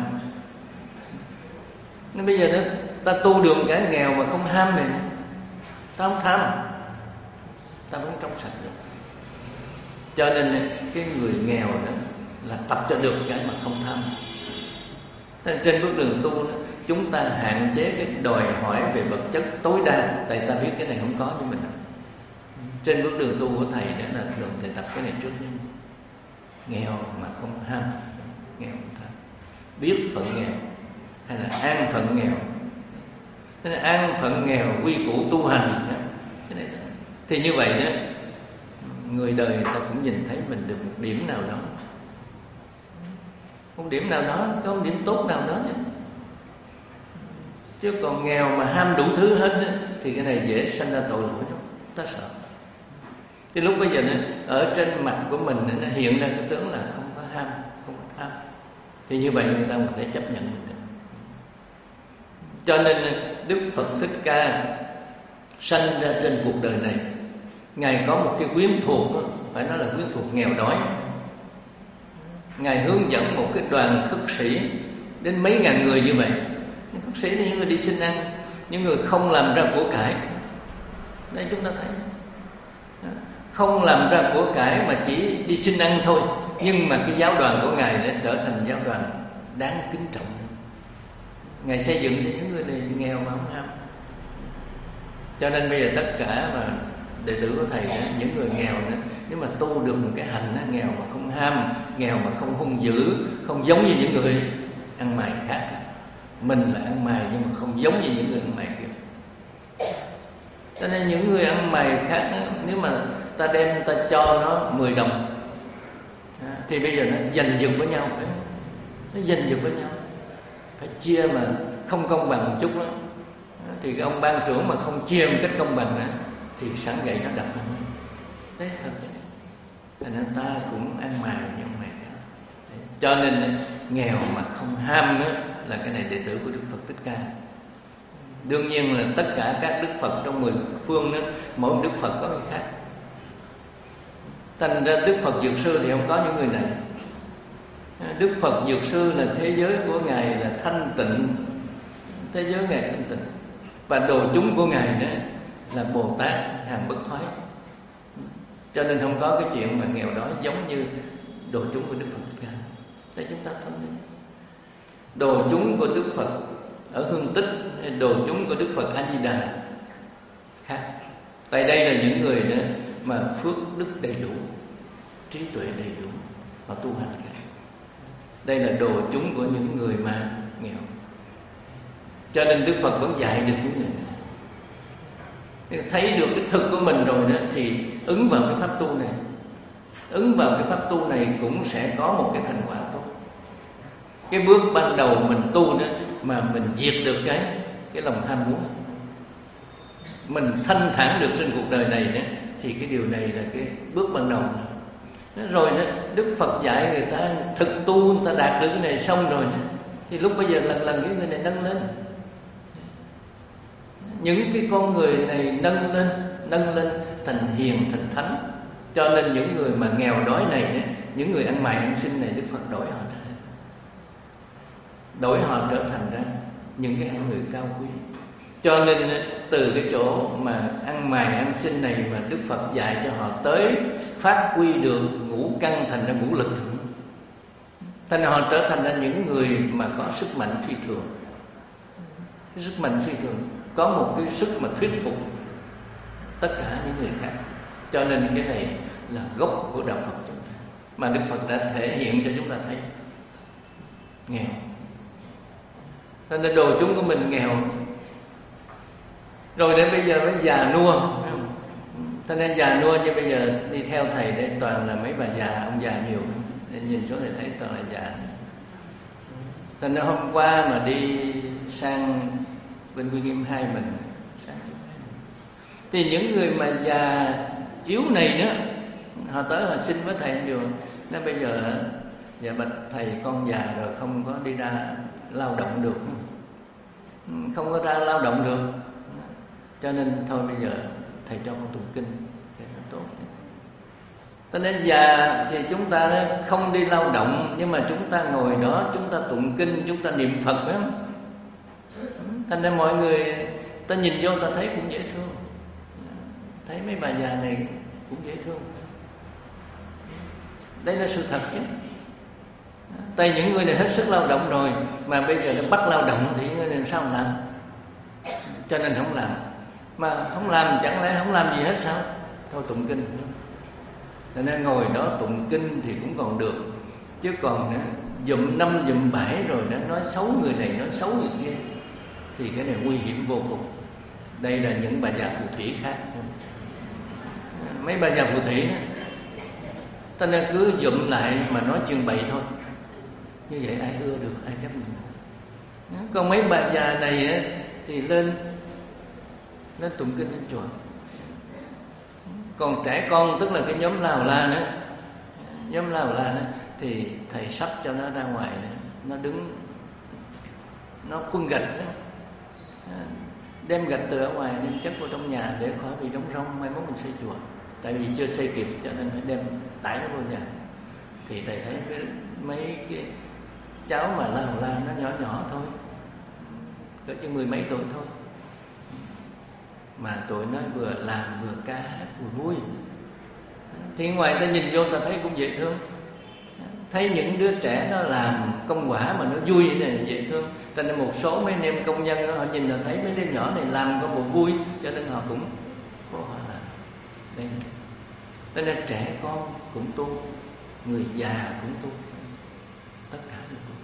Nên bây giờ đó, ta tu được cái nghèo mà không ham này, ta không tham, ta vẫn trong sạch được. Cho nên cái người nghèo đó là tập cho được cái mà không tham. Nên trên bước đường tu đó, chúng ta hạn chế cái đòi hỏi về vật chất tối đa, tại ta biết cái này không có với mình. Trên bước đường tu của thầy đó là thường thầy tập cái này trước nhé. Nghèo mà không ham, nghèo không tham, biết phận nghèo hay là an phận nghèo. Thế là an phận nghèo quy củ tu hành cái này đó. Thì như vậy đó, người đời ta cũng nhìn thấy mình được một điểm nào đó, một điểm nào đó, có một điểm tốt nào đó chứ. Chứ còn nghèo mà ham đủ thứ hết đó, thì cái này dễ sanh ra tội lỗi lắm, ta sợ. Thì lúc bây giờ nó, ở trên mặt của mình nó hiện ra cái tướng là không có ham, không có tham, thì như vậy người ta có thể chấp nhận được. Cho nên Đức Phật Thích Ca sanh ra trên cuộc đời này, Ngài có một cái quyến thuộc đó, phải nói là quyến thuộc nghèo đói. Ngài hướng dẫn một cái đoàn khất sĩ đến mấy ngàn người như vậy. Những khất sĩ là những người đi xin ăn, những người không làm ra của cải. Đây chúng ta thấy, không làm ra của cải mà chỉ đi xin ăn thôi, nhưng mà cái giáo đoàn của Ngài đã trở thành giáo đoàn đáng kính trọng. Ngài xây dựng cho những người này nghèo mà không ham. Cho nên bây giờ tất cả mà đệ tử của thầy đó, những người nghèo đó, nếu mà tu được một cái hành đó, nghèo mà không ham, nghèo mà không hung dữ, không giống như những người ăn mày khác. Mình là ăn mày nhưng mà không giống như những người ăn mày kia. Cho nên những người ăn mày khác đó, nếu mà ta đem ta cho nó mười đồng thì bây giờ nó giành giật với nhau, phải nó giành giật với nhau, phải chia mà không công bằng một chút đó. Thì cái ông ban trưởng mà không chia một cách công bằng đó, thì sáng gậy nó đập nó. Đấy thật vậy. Thành ra ta cũng ăn mày như ông này. Cho nên nghèo mà không ham đó, là cái này đệ tử của Đức Phật Thích Ca. Đương nhiên là tất cả các Đức Phật trong mười phương đó, mỗi Đức Phật có người khác. Thành ra Đức Phật Dược Sư thì không có những người này. Đức Phật Dược Sư là thế giới của Ngài là thanh tịnh, thế giới Ngài thanh tịnh. Và đồ chúng của Ngài đó là Bồ Tát hàng bất thoái. Cho nên không có cái chuyện mà nghèo đói giống như đồ chúng của Đức Phật Thích Ca. Để chúng ta phân biệt. Đồ chúng của Đức Phật ở Hương Tích, đồ chúng của Đức Phật A Di Đà khác. Tại đây là những người đó mà phước đức đầy đủ, trí tuệ đầy đủ, họ tu hành cả. Đây là đồ chúng của những người mà nghèo. Cho nên Đức Phật vẫn dạy được những người này. Thấy được cái thực của mình rồi đó, thì ứng vào cái pháp tu này, ứng vào cái pháp tu này cũng sẽ có một cái thành quả tốt. Cái bước ban đầu mình tu đó mà mình diệt được cái cái lòng tham muốn, mình thanh thản được trên cuộc đời này đó, thì cái điều này là cái bước ban đầu. Rồi đó, Đức Phật dạy người ta thực tu, người ta đạt được cái này xong rồi đó, Thì lúc bây giờ lần lần cái người này nâng lên, những cái con người này nâng lên, nâng lên thành hiền, thành thánh. Cho nên những người mà nghèo đói này, những người ăn mày ăn xin này, Đức Phật đổi họ ra, đổi họ trở thành ra những cái hạng người cao quý. Cho nên từ cái chỗ mà ăn mày ăn xin này mà Đức Phật dạy cho họ tới phát huy được ngũ căn thành ra ngũ lực. Thành ra họ trở thành ra những người mà có sức mạnh phi thường. Cái sức mạnh phi thường, có một cái sức mà thuyết phục tất cả những người khác. Cho nên cái này là gốc của đạo Phật chúng ta, mà Đức Phật đã thể hiện cho chúng ta thấy. Nghèo, cho nên đồ chúng của mình nghèo, rồi đến bây giờ mới già nua. Cho nên già nua như bây giờ đi theo thầy đây toàn là mấy bà già, ông già nhiều. Nên nhìn xuống thì thấy toàn là già. Cho nên hôm qua mà đi sang bên Quy Nghiêm hai mình, thì những người mà già yếu này nữa, họ tới họ xin với thầy điều. Nên bây giờ dạ bạch thầy, con già rồi không có đi ra lao động được, không có ra lao động được, cho nên thôi bây giờ thầy cho con tụng kinh để nó tốt. Cho nên già thì chúng ta không đi lao động, nhưng mà chúng ta ngồi đó, chúng ta tụng kinh, chúng ta niệm Phật đó. Thành ra mọi người ta nhìn vô ta thấy cũng dễ thương, thấy mấy bà già này cũng dễ thương. Đây là sự thật chứ. Tại những người này hết sức lao động rồi, mà bây giờ nó bắt lao động thì làm sao làm? Cho nên không làm. Mà không làm, chẳng lẽ không làm gì hết sao? Thôi tụng kinh. Cho nên ngồi đó tụng kinh thì cũng còn được, chứ còn dùm năm dùm bảy rồi nó nói xấu người này, nói xấu người kia, thì cái này nguy hiểm vô cùng. Đây là những bà già phù thủy khác. Mấy bà già phù thủy đó, ta nên cứ dụm lại mà nói chuyện bậy thôi. Như vậy ai ưa được, ai chấp nhận. Còn mấy bà già này á, thì lên lên tụng kinh lên chùa. Còn trẻ con, tức là cái nhóm Lào La nữa, nhóm Lào La nữa, thì thầy sắp cho nó ra ngoài nữa. Nó đứng, nó khuân gạch đó, đem gạch từ ở ngoài đem chất vào trong nhà để khỏi bị đóng rông mai mốt mình xây chùa. Tại vì chưa xây kịp cho nên phải đem tải nó vô nhà. Thì thầy thấy cái, mấy cái cháu mà Lào La nó nhỏ nhỏ thôi, cỡ chừng mười mấy tuổi thôi, mà tụi nó vừa làm vừa ca hát vừa vui. Thì ngoài ta nhìn vô ta thấy cũng dễ thương. Thấy những đứa trẻ nó làm công quả mà nó vui này dễ thương. Cho nên một số mấy anh em công nhân đó, họ nhìn là thấy mấy đứa nhỏ này làm có bộ vui, cho nên họ cũng có họ làm. Đây. Cho nên trẻ con cũng tu, người già cũng tu, tất cả đều tu.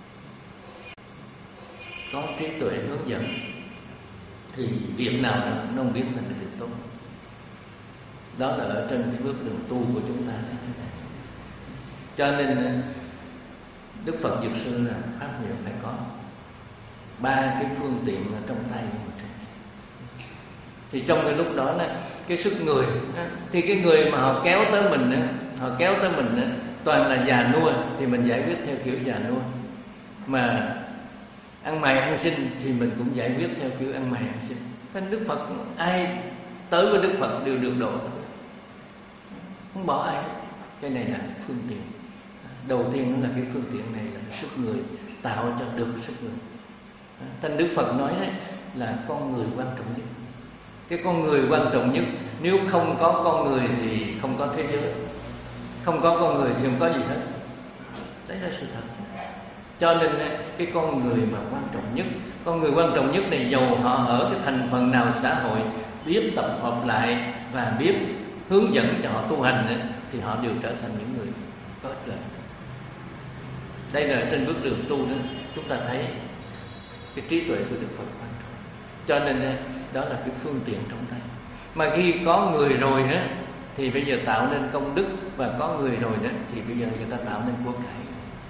Có trí tuệ hướng dẫn thì việc nào nó cũng không biết thành được việc tốt. Đó là ở trên cái bước đường tu của chúng ta. Cho nên Đức Phật Dược Sư là pháp hiệu phải có ba cái phương tiện ở trong tay của mình. Thì trong cái lúc đó là cái sức người, thì cái người mà họ kéo tới mình, họ kéo tới mình toàn là già nua, thì mình giải quyết theo kiểu già nua. Mà ăn mày ăn xin thì mình cũng giải quyết theo kiểu ăn mày ăn xin. Nên Đức Phật, ai tới với Đức Phật đều được độ, không bỏ ai. Cái này là phương tiện. Đầu tiên là cái phương tiện này là sức người, tạo cho được sức người. Thành Đức Phật nói đấy là con người quan trọng nhất. Cái con người quan trọng nhất. Nếu không có con người thì không có thế giới, không có con người thì không có gì hết. Đấy là sự thật. Cho nên cái con người mà quan trọng nhất, con người quan trọng nhất này, dầu họ ở cái thành phần nào xã hội, biết tập hợp lại và biết hướng dẫn cho họ tu hành, thì họ đều trở thành những người có ích lợi. Đây là trên bước đường tu đó, chúng ta thấy cái trí tuệ của Đức Phật quan trọng. Cho nên đó là cái phương tiện trong tay. Mà khi có người rồi đó, thì bây giờ tạo nên công đức, và có người rồi đó thì bây giờ người ta tạo nên của cải.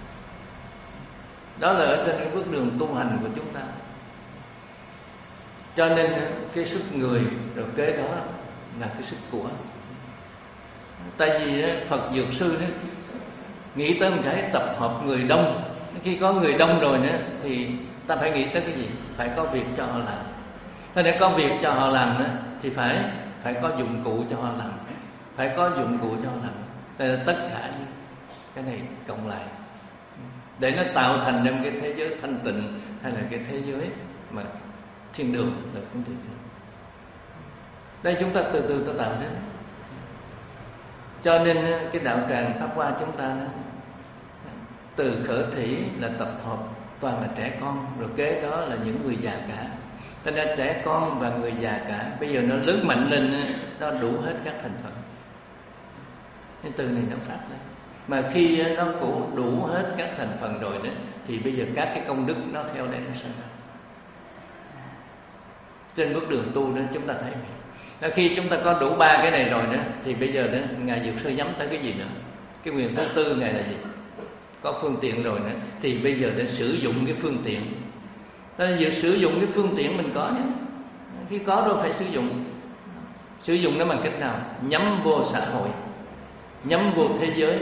Đó là ở trên cái bước đường tu hành của chúng ta. Cho nên cái sức người rồi kế đó là cái sức của. Tại vì Phật Dược Sư đó nghĩ tới một cái tập hợp người đông, Khi có người đông rồi nữa thì ta phải nghĩ tới cái gì? Phải có việc cho họ làm. Thế để có việc cho họ làm nữa thì phải phải có dụng cụ cho họ làm, phải có dụng cụ cho họ làm. Thế là tất cả cái này cộng lại để nó tạo thành nên cái thế giới thanh tịnh, hay là cái thế giới mà thiên đường là cũng thiên đường. Đây chúng ta từ từ ta tạo đến. Cho nên cái đạo tràng Pháp Hoa chúng ta từ khởi thủy là tập hợp toàn là trẻ con, rồi kế đó là những người già cả. Cho nên trẻ con và người già cả bây giờ nó lớn mạnh lên, nó đủ hết các thành phần. Cái từ này nó phát lên. Mà khi nó cũng đủ hết các thành phần rồi đó, thì bây giờ các cái công đức nó theo đấy nó sinh ra. Trên bước đường tu đó chúng ta thấy đó, khi chúng ta có đủ ba cái này rồi nữa thì bây giờ đó Ngài Dược Sư nhắm tới cái gì nữa? Cái quyền thứ tư Ngài là gì? Có phương tiện rồi nữa thì bây giờ để sử dụng cái phương tiện. Nên việc sử dụng cái phương tiện mình có nhé. Khi có rồi phải sử dụng. Sử dụng nó bằng cách nào? Nhắm vô xã hội, nhắm vô thế giới,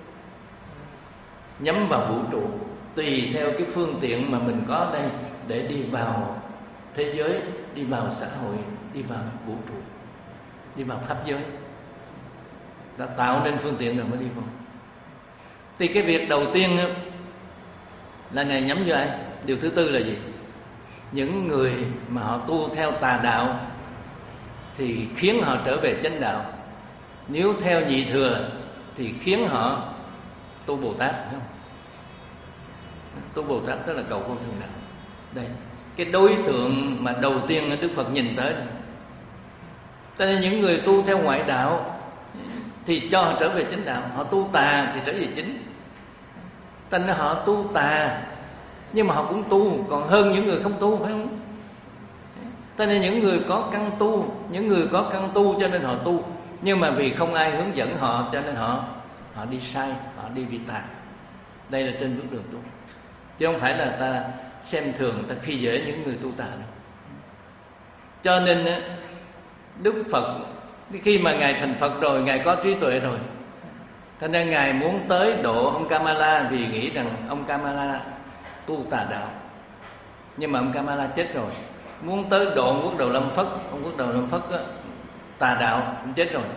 nhắm vào vũ trụ, tùy theo cái phương tiện mà mình có đây để đi vào thế giới, đi vào xã hội, đi vào vũ trụ, đi vào pháp giới. Ta tạo nên phương tiện rồi mới đi vào. Thì cái việc đầu tiên là Ngài nhắm vô ai? Điều thứ tư là gì? Những người mà họ tu theo tà đạo thì khiến họ trở về chánh đạo. Nếu theo nhị thừa thì khiến họ tu Bồ Tát, phải không? Tu Bồ Tát tức là cầu vô thường đạo. Đây, cái đối tượng mà đầu tiên Đức Phật nhìn tới đây. Cho nên những người tu theo ngoại đạo thì cho họ trở về chánh đạo, họ tu tà thì trở về chính. Cho nên họ tu tà nhưng mà họ cũng tu còn hơn những người không tu, phải không? Cho nên những người có căn tu, những người có căn tu cho nên họ tu, nhưng mà vì không ai hướng dẫn họ cho nên họ họ đi sai, họ đi vi tà. Đây là trên bước đường tu, chứ không phải là ta xem thường, ta khi dễ những người tu tà đâu. Cho nên Đức Phật khi mà Ngài thành Phật rồi, Ngài có trí tuệ rồi, cho nên Ngài muốn tới độ ông Kamala vì nghĩ rằng ông Kamala tu tà đạo. Nhưng mà ông Kamala chết rồi. Muốn tới độ ông Quốc Đầu Lâm Phất, ông Quốc Đầu Lâm Phất á, tà đạo cũng chết rồi.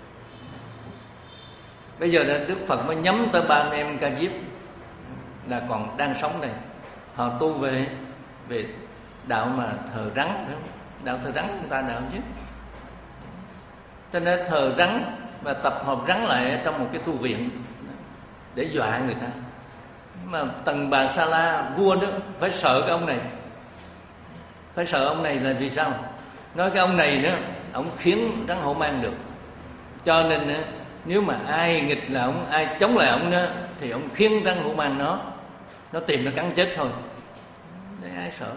Bây giờ Đức Phật mới nhắm tới ba anh em Ca Diếp là còn đang sống đây. Họ tu về về đạo mà thờ rắn, phải không? Đạo thờ rắn chúng ta đạo chứ. Cho nên thờ rắn và tập hợp rắn lại trong một cái tu viện để dọa người ta. Mà Tần Bà Sa La vua đó phải sợ cái ông này. Phải sợ ông này là vì sao? Nói cái ông này nữa, ông khiến rắn hổ mang được. Cho nên nếu mà ai nghịch là ông, ai chống lại ông đó, thì ông khiến rắn hổ mang nó nó tìm nó cắn chết thôi. Đấy, ai sợ?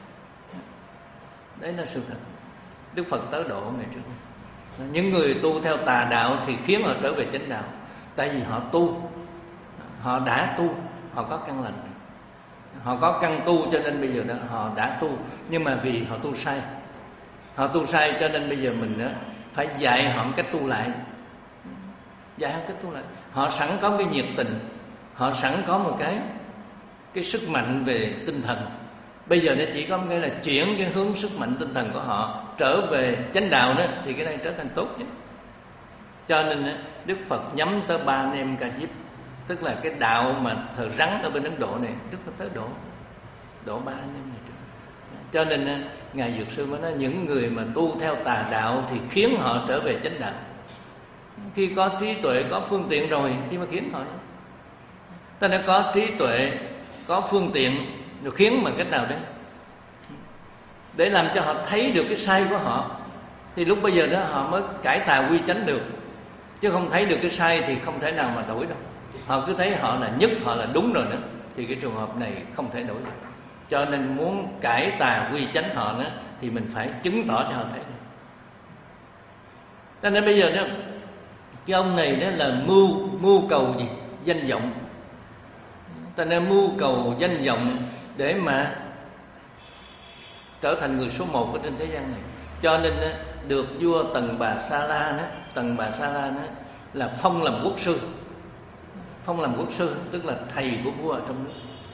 Đấy là sự thật. Đức Phật tới độ ngày trước. Những người tu theo tà đạo thì khiến họ trở về chánh đạo. Tại vì họ tu, họ đã tu, họ có căn lành, họ có căn tu cho nên bây giờ đó họ đã tu. Nhưng mà vì họ tu sai, họ tu sai cho nên bây giờ mình đó phải dạy họ cách tu lại, dạy họ cách tu lại. Họ sẵn có cái nhiệt tình, họ sẵn có một cái cái sức mạnh về tinh thần. Bây giờ nó chỉ có nghĩa là chuyển cái hướng sức mạnh tinh thần của họ trở về chánh đạo đó, thì cái này trở thành tốt chứ. Cho nên Đức Phật nhắm tới ba anh em Ca Diếp, tức là cái đạo mà thờ rắn ở bên Ấn Độ này, Đức Phật tới độ độ ba anh em này. Cho nên Ngài Dược Sư mới nói những người mà tu theo tà đạo thì khiến họ trở về chánh đạo. Khi có trí tuệ, có phương tiện rồi thì mới khiến họ. Ta đã có trí tuệ, có phương tiện rồi khiến bằng cách nào đấy để làm cho họ thấy được cái sai của họ, thì lúc bây giờ đó họ mới cải tà quy chánh được. Chứ không thấy được cái sai thì không thể nào mà đổi đâu. Họ cứ thấy họ là nhất, họ là đúng rồi nữa, thì cái trường hợp này không thể đổi được. Cho nên muốn cải tà quy chánh họ nữa thì mình phải chứng tỏ cho họ thấy được. Cho nên bây giờ đó cái ông này đó là mưu mưu cầu gì? Danh vọng. Cho nên mưu cầu danh vọng để mà trở thành người số một ở trên thế gian này. Cho nên được vua Tần Bà Sa La đó, Tần Bà Sa La đó là phong làm quốc sư. Phong làm quốc sư tức là thầy của vua ở trong nước.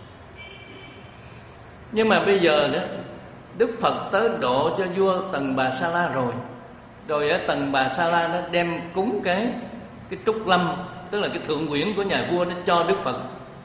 Nhưng mà bây giờ đó, Đức Phật tới độ cho vua Tần Bà Sa La rồi. Rồi ở Tần Bà Sa La nó đem cúng cái cái trúc lâm, tức là cái thượng quyển của nhà vua, nó cho Đức Phật.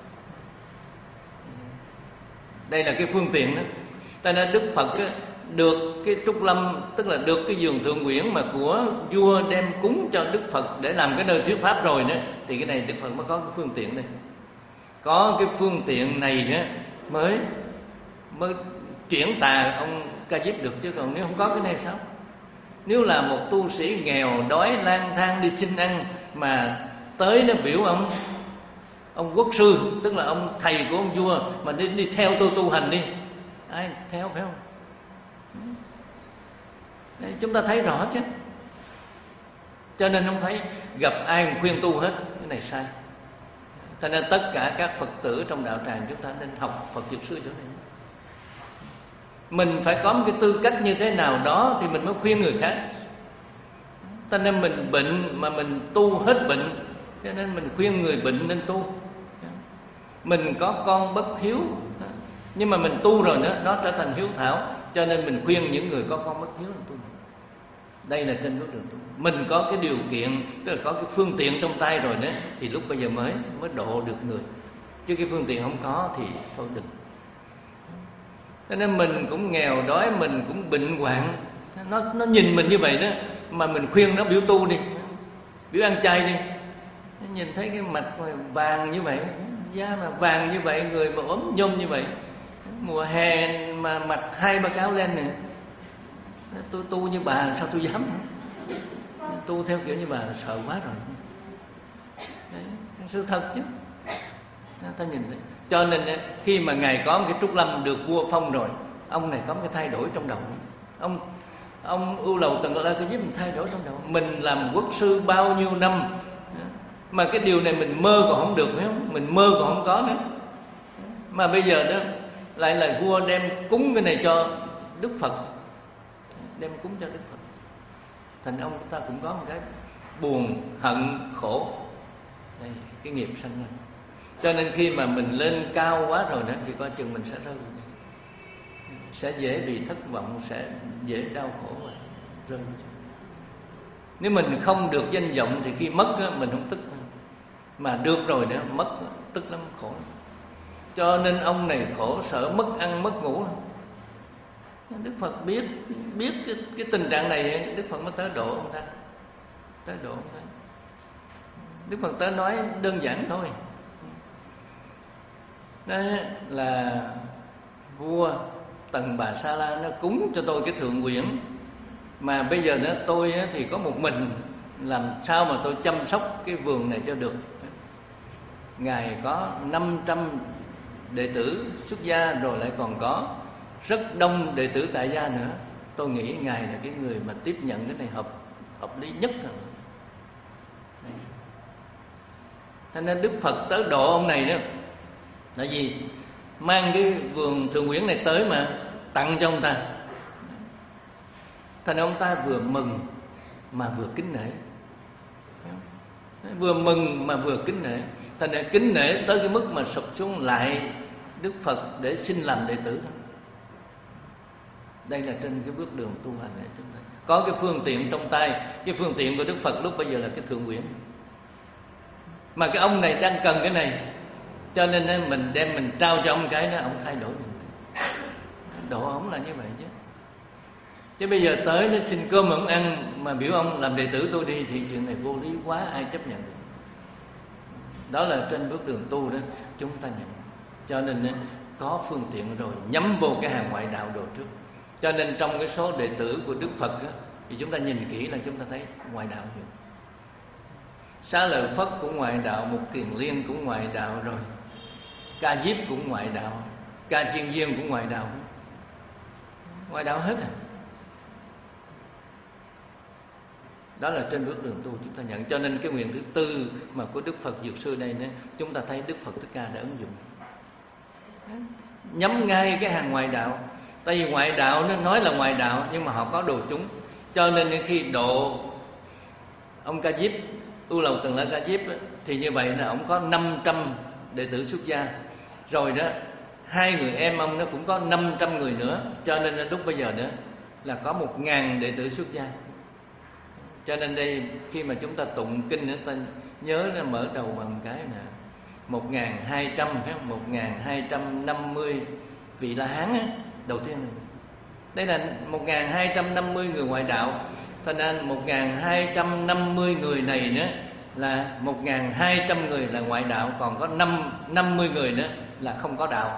Đây là cái phương tiện đó. Tại nên Đức Phật á, được cái trúc lâm, tức là được cái giường thượng quyển mà của vua đem cúng cho Đức Phật để làm cái nơi thuyết pháp rồi nữa, thì cái này Đức Phật mới có cái phương tiện đây. Có cái phương tiện này đó mới mới chuyển tà ông Ca Diếp được, chứ còn nếu không có cái này sao? Nếu là một tu sĩ nghèo đói lang thang đi xin ăn mà tới nó biểu ông ông quốc sư, tức là ông thầy của ông vua, mà đi đi theo tôi tu hành đi, ai theo phải không? Đấy, chúng ta thấy rõ chứ. Cho nên không thấy gặp ai cũng khuyên tu hết, cái này sai. Cho nên tất cả các Phật tử trong đạo tràng chúng ta nên học Phật Dược Sư chỗ này. Mình phải có một cái tư cách như thế nào đó thì mình mới khuyên người khác. Cho nên mình bệnh mà mình tu hết bệnh, cho nên mình khuyên người bệnh nên tu. Mình có con bất hiếu, nhưng mà mình tu rồi nữa, nó trở thành hiếu thảo, cho nên mình khuyên những người có con bất hiếu nên tu. Đây là trên bước đường tu. Mình có cái điều kiện, tức là có cái phương tiện trong tay rồi đó, thì lúc bây giờ mới mới độ được người. Chứ cái phương tiện không có thì thôi đừng. Cho nên mình cũng nghèo đói, mình cũng bệnh hoạn, nó nó nhìn mình như vậy đó, mà mình khuyên nó biểu tu đi, biểu ăn chay đi. Nó nhìn thấy cái mặt vàng như vậy, da mà vàng như vậy, người mà ốm nhôm như vậy, mùa hè mà mặc hai ba cái áo len này, tôi tu như bà sao tôi dám? Tu theo kiểu như bà sợ quá rồi. Đấy, sự thật chứ. Ta nhìn thấy. Cho nên khi mà ngài có một cái trúc lâm được vua phong rồi, ông này có một cái thay đổi trong đầu. Ông ông Ưu Lầu Tần La Ca Diếp mình thay đổi trong đầu. Mình làm quốc sư bao nhiêu năm mà cái điều này mình mơ còn không được, phải không? Mình mơ còn không có nữa. Mà bây giờ đó lại là vua đem cúng cái này cho Đức Phật, đem cúng cho Đức Phật. Thành ông chúng ta cũng có một cái buồn, hận, khổ. Đây, cái nghiệp sanh lên. Cho nên khi mà mình lên cao quá rồi đó, thì coi chừng mình sẽ rơi, sẽ dễ bị thất vọng, sẽ dễ đau khổ và rơi. Nếu mình không được danh vọng thì khi mất đó, mình không tức, mà được rồi đó mất tức lắm, khổ. Cho nên ông này khổ sở mất ăn mất ngủ. Đức Phật biết biết cái, cái tình trạng này, Đức Phật mới tới độ ông ta, tới độ ông ta. Đức Phật tới nói đơn giản thôi. Đó là vua Tần Bà Sa La nó cúng cho tôi cái thượng quyển, mà bây giờ đó tôi thì có một mình, làm sao mà tôi chăm sóc cái vườn này cho được. Ngài có năm trăm đệ tử xuất gia, rồi lại còn có rất đông đệ tử tại gia nữa. Tôi nghĩ Ngài là cái người mà tiếp nhận cái này hợp hợp lý nhất rồi. Cho nên Đức Phật tới độ ông này đó là gì? Mang cái vườn thượng quyển này tới mà tặng cho ông ta. Thành ông ta vừa mừng mà vừa kính nể, vừa mừng mà vừa kính nể. Thành ra kính nể tới cái mức mà sụp xuống lại Đức Phật để xin làm đệ tử thôi. Đây là trên cái bước đường tu hành này chúng ta có cái phương tiện trong tay. Cái phương tiện của Đức Phật lúc bây giờ là cái thượng quyển, mà cái ông này đang cần cái này, cho nên mình đem mình trao cho ông cái đó, ông thay đổi mình. Độ ông là như vậy chứ. Chứ bây giờ tới nó xin cơm ông ăn mà biểu ông làm đệ tử tôi đi, thì chuyện này vô lý quá, ai chấp nhận được. Đó là trên bước đường tu đó chúng ta nhận. Cho nên có phương tiện rồi, nhắm vô cái hàng ngoại đạo đồ trước. Cho nên trong cái số đệ tử của Đức Phật đó, thì chúng ta nhìn kỹ là chúng ta thấy ngoại đạo nhiều. Xá Lợi Phất cũng ngoại đạo, Mục Kiền Liên cũng ngoại đạo rồi, Ca Diếp cũng ngoại đạo, Ca Chiên Viên cũng ngoại đạo. Ngoại đạo hết à. Đó là trên bước đường tu chúng ta nhận. Cho nên cái nguyện thứ tư mà của Đức Phật Dược Sư đây nữa, chúng ta thấy Đức Phật Thích Ca đã ứng dụng, nhắm ngay cái hàng ngoại đạo. Tại vì ngoại đạo nó nói là ngoại đạo, nhưng mà họ có đồ chúng. Cho nên khi độ ông Ca Diếp, Ưu Lầu Tần La Ca Diếp, thì như vậy là ông có năm trăm đệ tử xuất gia. Rồi đó hai người em ông nó cũng có năm trăm người nữa, cho nên lúc bây giờ nữa là có một ngàn đệ tử xuất gia. Cho nên đây khi mà chúng ta tụng kinh nữa, ta nhớ là mở đầu bằng cái là một ngàn hai trăm, một ngàn hai trăm năm mươi vị La Hán á, đầu tiên này. Đây là một ngàn hai trăm năm mươi người ngoại đạo. Cho nên một ngàn hai trăm năm mươi người này nữa là một ngàn hai trăm người là ngoại đạo, còn có năm mươi người nữa là không có đạo.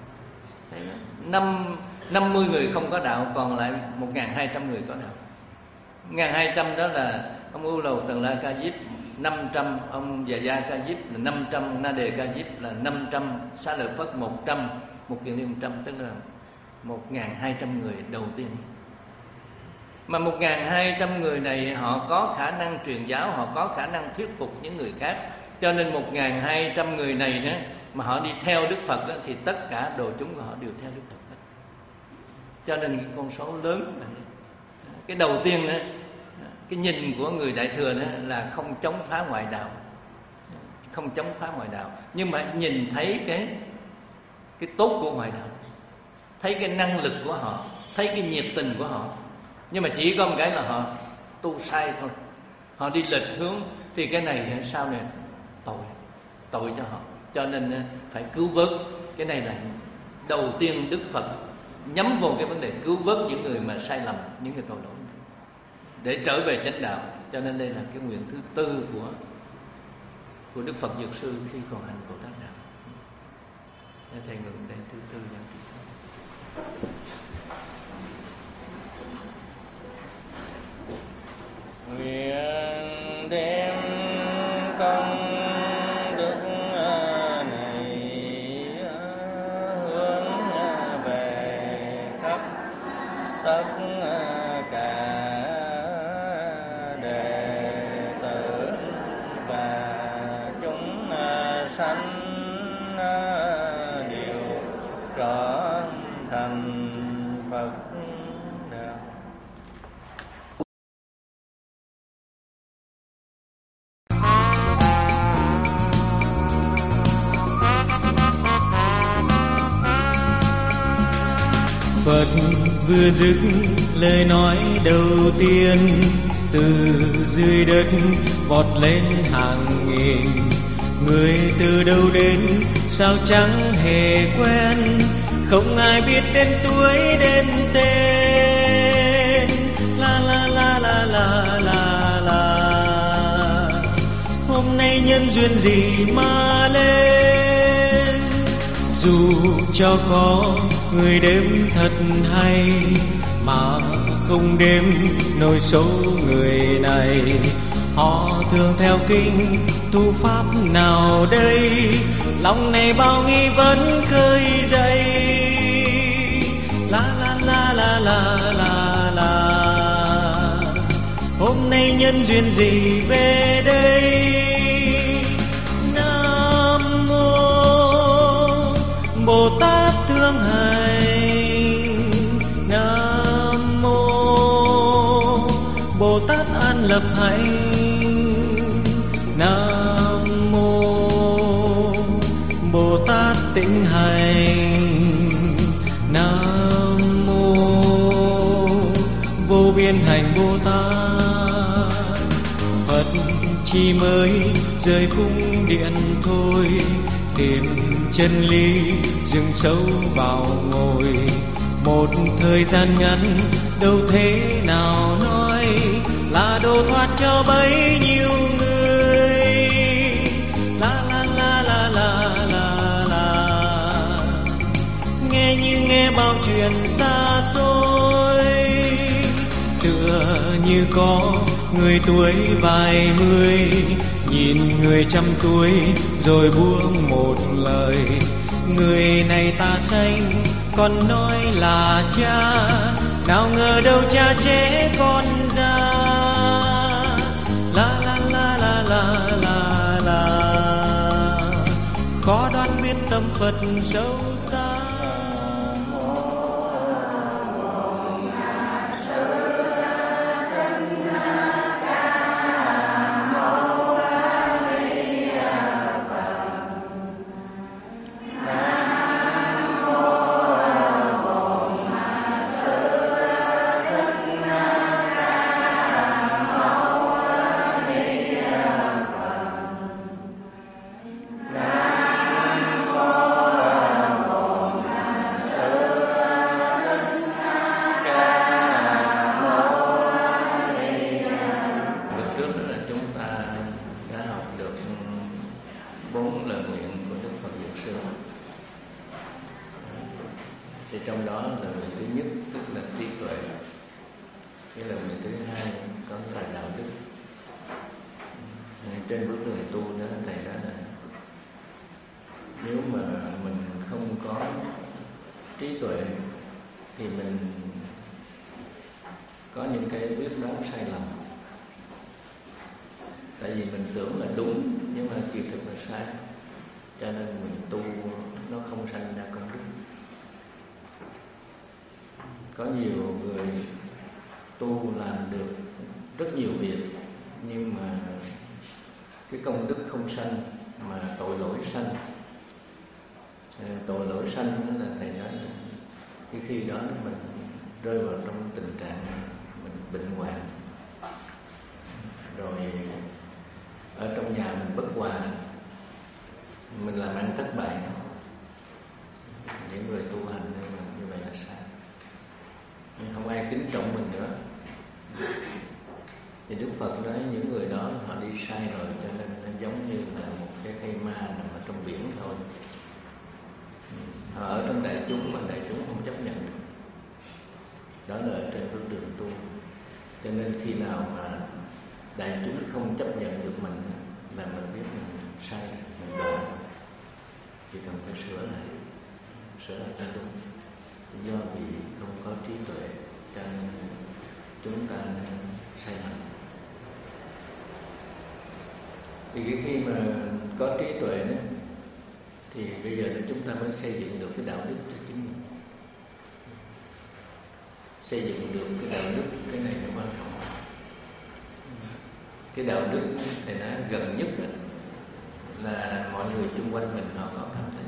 năm năm mươi người không có đạo, còn lại một ngàn hai trăm người có đạo. một ngàn hai trăm đó là ông U Lầu Tần La Ca Diếp năm trăm, ông Già Gia Ca Diếp là năm trăm, Na Đề Ca Diếp là năm trăm, Xá Lợi Phất một trăm, một Kiền Liên một trăm, tức là một ngàn hai trăm người đầu tiên. Mà một ngàn hai trăm người này họ có khả năng truyền giáo, họ có khả năng thuyết phục những người khác. Cho nên một ngàn hai trăm người này nữa mà họ đi theo Đức Phật đó, thì tất cả đồ chúng của họ đều theo Đức Phật hết. Cho nên cái con số lớn này. Cái đầu tiên đó, cái nhìn của người Đại Thừa đó là không chống phá ngoại đạo, không chống phá ngoại đạo, nhưng mà nhìn thấy cái cái tốt của ngoại đạo, thấy cái năng lực của họ, thấy cái nhiệt tình của họ. Nhưng mà chỉ có một cái là họ tu sai thôi, họ đi lệch hướng, thì cái này sau này tội tội cho họ. Cho nên phải cứu vớt. Cái này là đầu tiên Đức Phật nhắm vào cái vấn đề cứu vớt những người mà sai lầm, những người tội lỗi để trở về chánh đạo. Cho nên đây là cái nguyện thứ tư của của Đức Phật Dược Sư khi còn hành Bồ Tát đạo. Thầy nguyện đây thứ tư giảng thứ tư. Nguyện đem công đức này hướng về khắp tất cả đệ tử và chúng sanh đều trở thành Phật đạo. Phật vừa dứt lời nói đầu tiên, từ dưới đất vọt lên hàng nghìn người. Từ đâu đến sao chẳng hề quen, không ai biết đến tuổi đến tên. La la la la la la la. Hôm nay nhân duyên gì mà lên, dù cho có người đếm thật hay mà không đếm nổi số người này. Họ thường theo kinh tu pháp nào đây, lòng này bao nghi vấn khơi dậy. La la la la la la la. Hôm nay nhân duyên gì về đây. Nam mô Bồ Tát thương hành, Nam mô Bồ Tát an lập hạnh, Nam mô Bồ Tát tịnh hành, Nam mô vô biên hành Bồ Tát. Phật chỉ mới rời cung điện thôi, tìm chân lý dừng sâu vào ngồi. Một thời gian ngắn đâu thế nào nói là độ thoát cho bấy nhiêu người. La la la la la la la. Nghe như nghe bao chuyện xa xôi, tựa như có người tuổi vài mươi nhìn người trăm tuổi rồi buông một lời. Người này ta sanh còn nói là cha, nào ngờ đâu cha chế con ra. La la la la la la la. Khó đoán biết tâm Phật sâu xa. Nam Thì trong đó là vị thứ nhất tức là trí tuệ, nghĩa là vị thứ hai có là đạo đức. Trên bước đường tu đó thầy nói là nếu mà mình không có trí tuệ thì mình có những cái quyết đoán sai lầm. Tại vì mình tưởng là đúng nhưng mà kỳ thực là sai, cho nên mình tu nó không sanh ra công đức. Có nhiều người tu làm được rất nhiều việc nhưng mà cái công đức không sanh mà tội lỗi sanh. Tội lỗi sanh đó là thầy nói là khi khi đó mình rơi vào trong tình trạng mình bệnh hoạn, rồi ở trong nhà mình bất hòa, mình làm ăn thất bại. Những người tu hành như vậy là sai, không ai kính trọng mình nữa. Thì Đức Phật nói những người đó họ đi sai rồi, cho nên nó giống như là một cái cây ma nằm ở trong biển thôi. Họ ở trong đại chúng mà đại chúng không chấp nhận được. Đó là ở trên bước đường tu. Cho nên khi nào mà đại chúng không chấp nhận được mình là mình biết mình sai, mình đổ, thì cần phải sửa lại, sửa lại cho đúng. Do vì không có trí tuệ cho nên chúng ta sai lầm. Thì khi mà có trí tuệ đó, thì bây giờ chúng ta mới xây dựng được cái đạo đức cho chính mình. Xây dựng được cái đạo đức, cái này nó quan trọng. Cái đạo đức thì nó gần nhất đó, là mọi người xung quanh mình họ có cảm thấy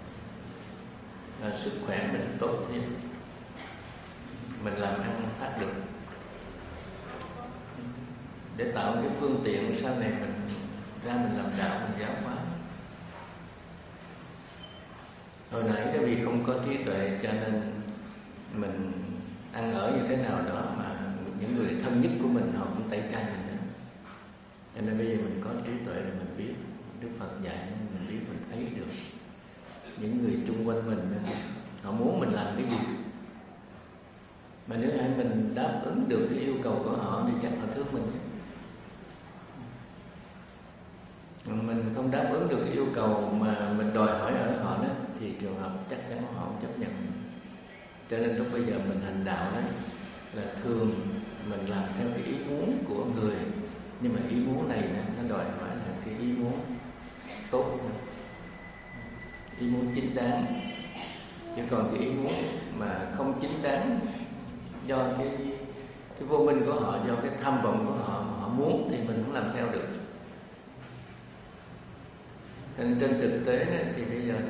là sức khỏe mình tốt thêm, mình làm ăn phát được, để tạo cái phương tiện sau này mình ra mình làm đạo, mình giáo hóa. Hồi nãy cái vì không có trí tuệ cho nên mình ăn ở như thế nào đó mà những người thân nhất của mình họ cũng tẩy chay mình nữa. Cho nên bây giờ mình có trí tuệ để mình biết, Đức Phật dạy nên mình biết, mình thấy được những người chung quanh mình họ muốn mình làm cái gì. Mà nếu ai mình đáp ứng được cái yêu cầu của họ thì chắc họ thương mình. Mình không đáp ứng được cái yêu cầu mà mình đòi hỏi ở họ đó thì trường hợp chắc chắn họ không chấp nhận. Cho nên lúc bây giờ mình hành đạo đó là thường mình làm theo cái ý muốn của người, nhưng mà ý muốn này nó đòi hỏi là cái ý muốn tốt, ý muốn chính đáng. Chứ còn cái ý muốn mà không chính đáng do cái cái vô minh của họ, do cái tham vọng của họ mà họ muốn thì mình cũng làm theo được. Nên trên thực tế đó, thì bây giờ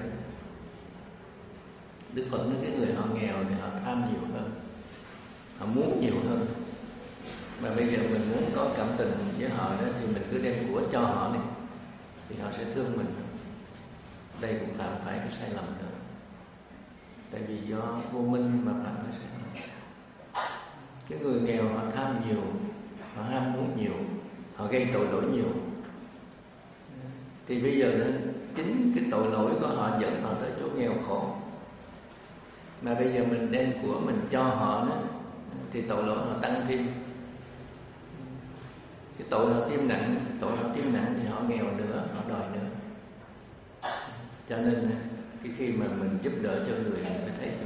Đức Phật nói cái người họ nghèo thì họ tham nhiều hơn, họ muốn nhiều hơn. Mà bây giờ mình muốn có cảm tình với họ đó thì mình cứ đem của cho họ đi, thì họ sẽ thương mình. Đây cũng phạm phải cái sai lầm nữa. Tại vì do vô minh mà phạm phải sai lầm. Cái người nghèo họ tham nhiều, họ ham muốn nhiều, họ gây tội lỗi nhiều. Thì bây giờ đó, chính cái tội lỗi của họ dẫn họ tới chỗ nghèo khổ. Mà bây giờ mình đem của mình cho họ đó thì tội lỗi họ tăng thêm. Cái tội họ thêm nặng, tội họ thêm nặng thì họ nghèo nữa, họ đòi nữa. Cho nên cái khi mà mình giúp đỡ cho người mình phải thấy cho.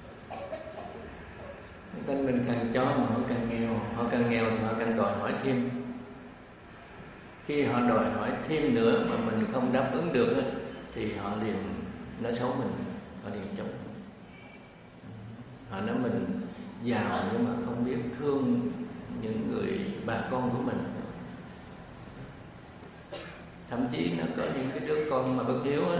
Nên mình càng cho mà họ càng nghèo, họ càng nghèo thì họ càng đòi hỏi thêm. Khi họ đòi hỏi thêm nữa mà mình không đáp ứng được thì họ liền nói xấu mình, họ liền chống. Họ nói mình giàu nhưng mà không biết thương những người bà con của mình. Thậm chí nó có những cái đứa con mà bất hiếu á,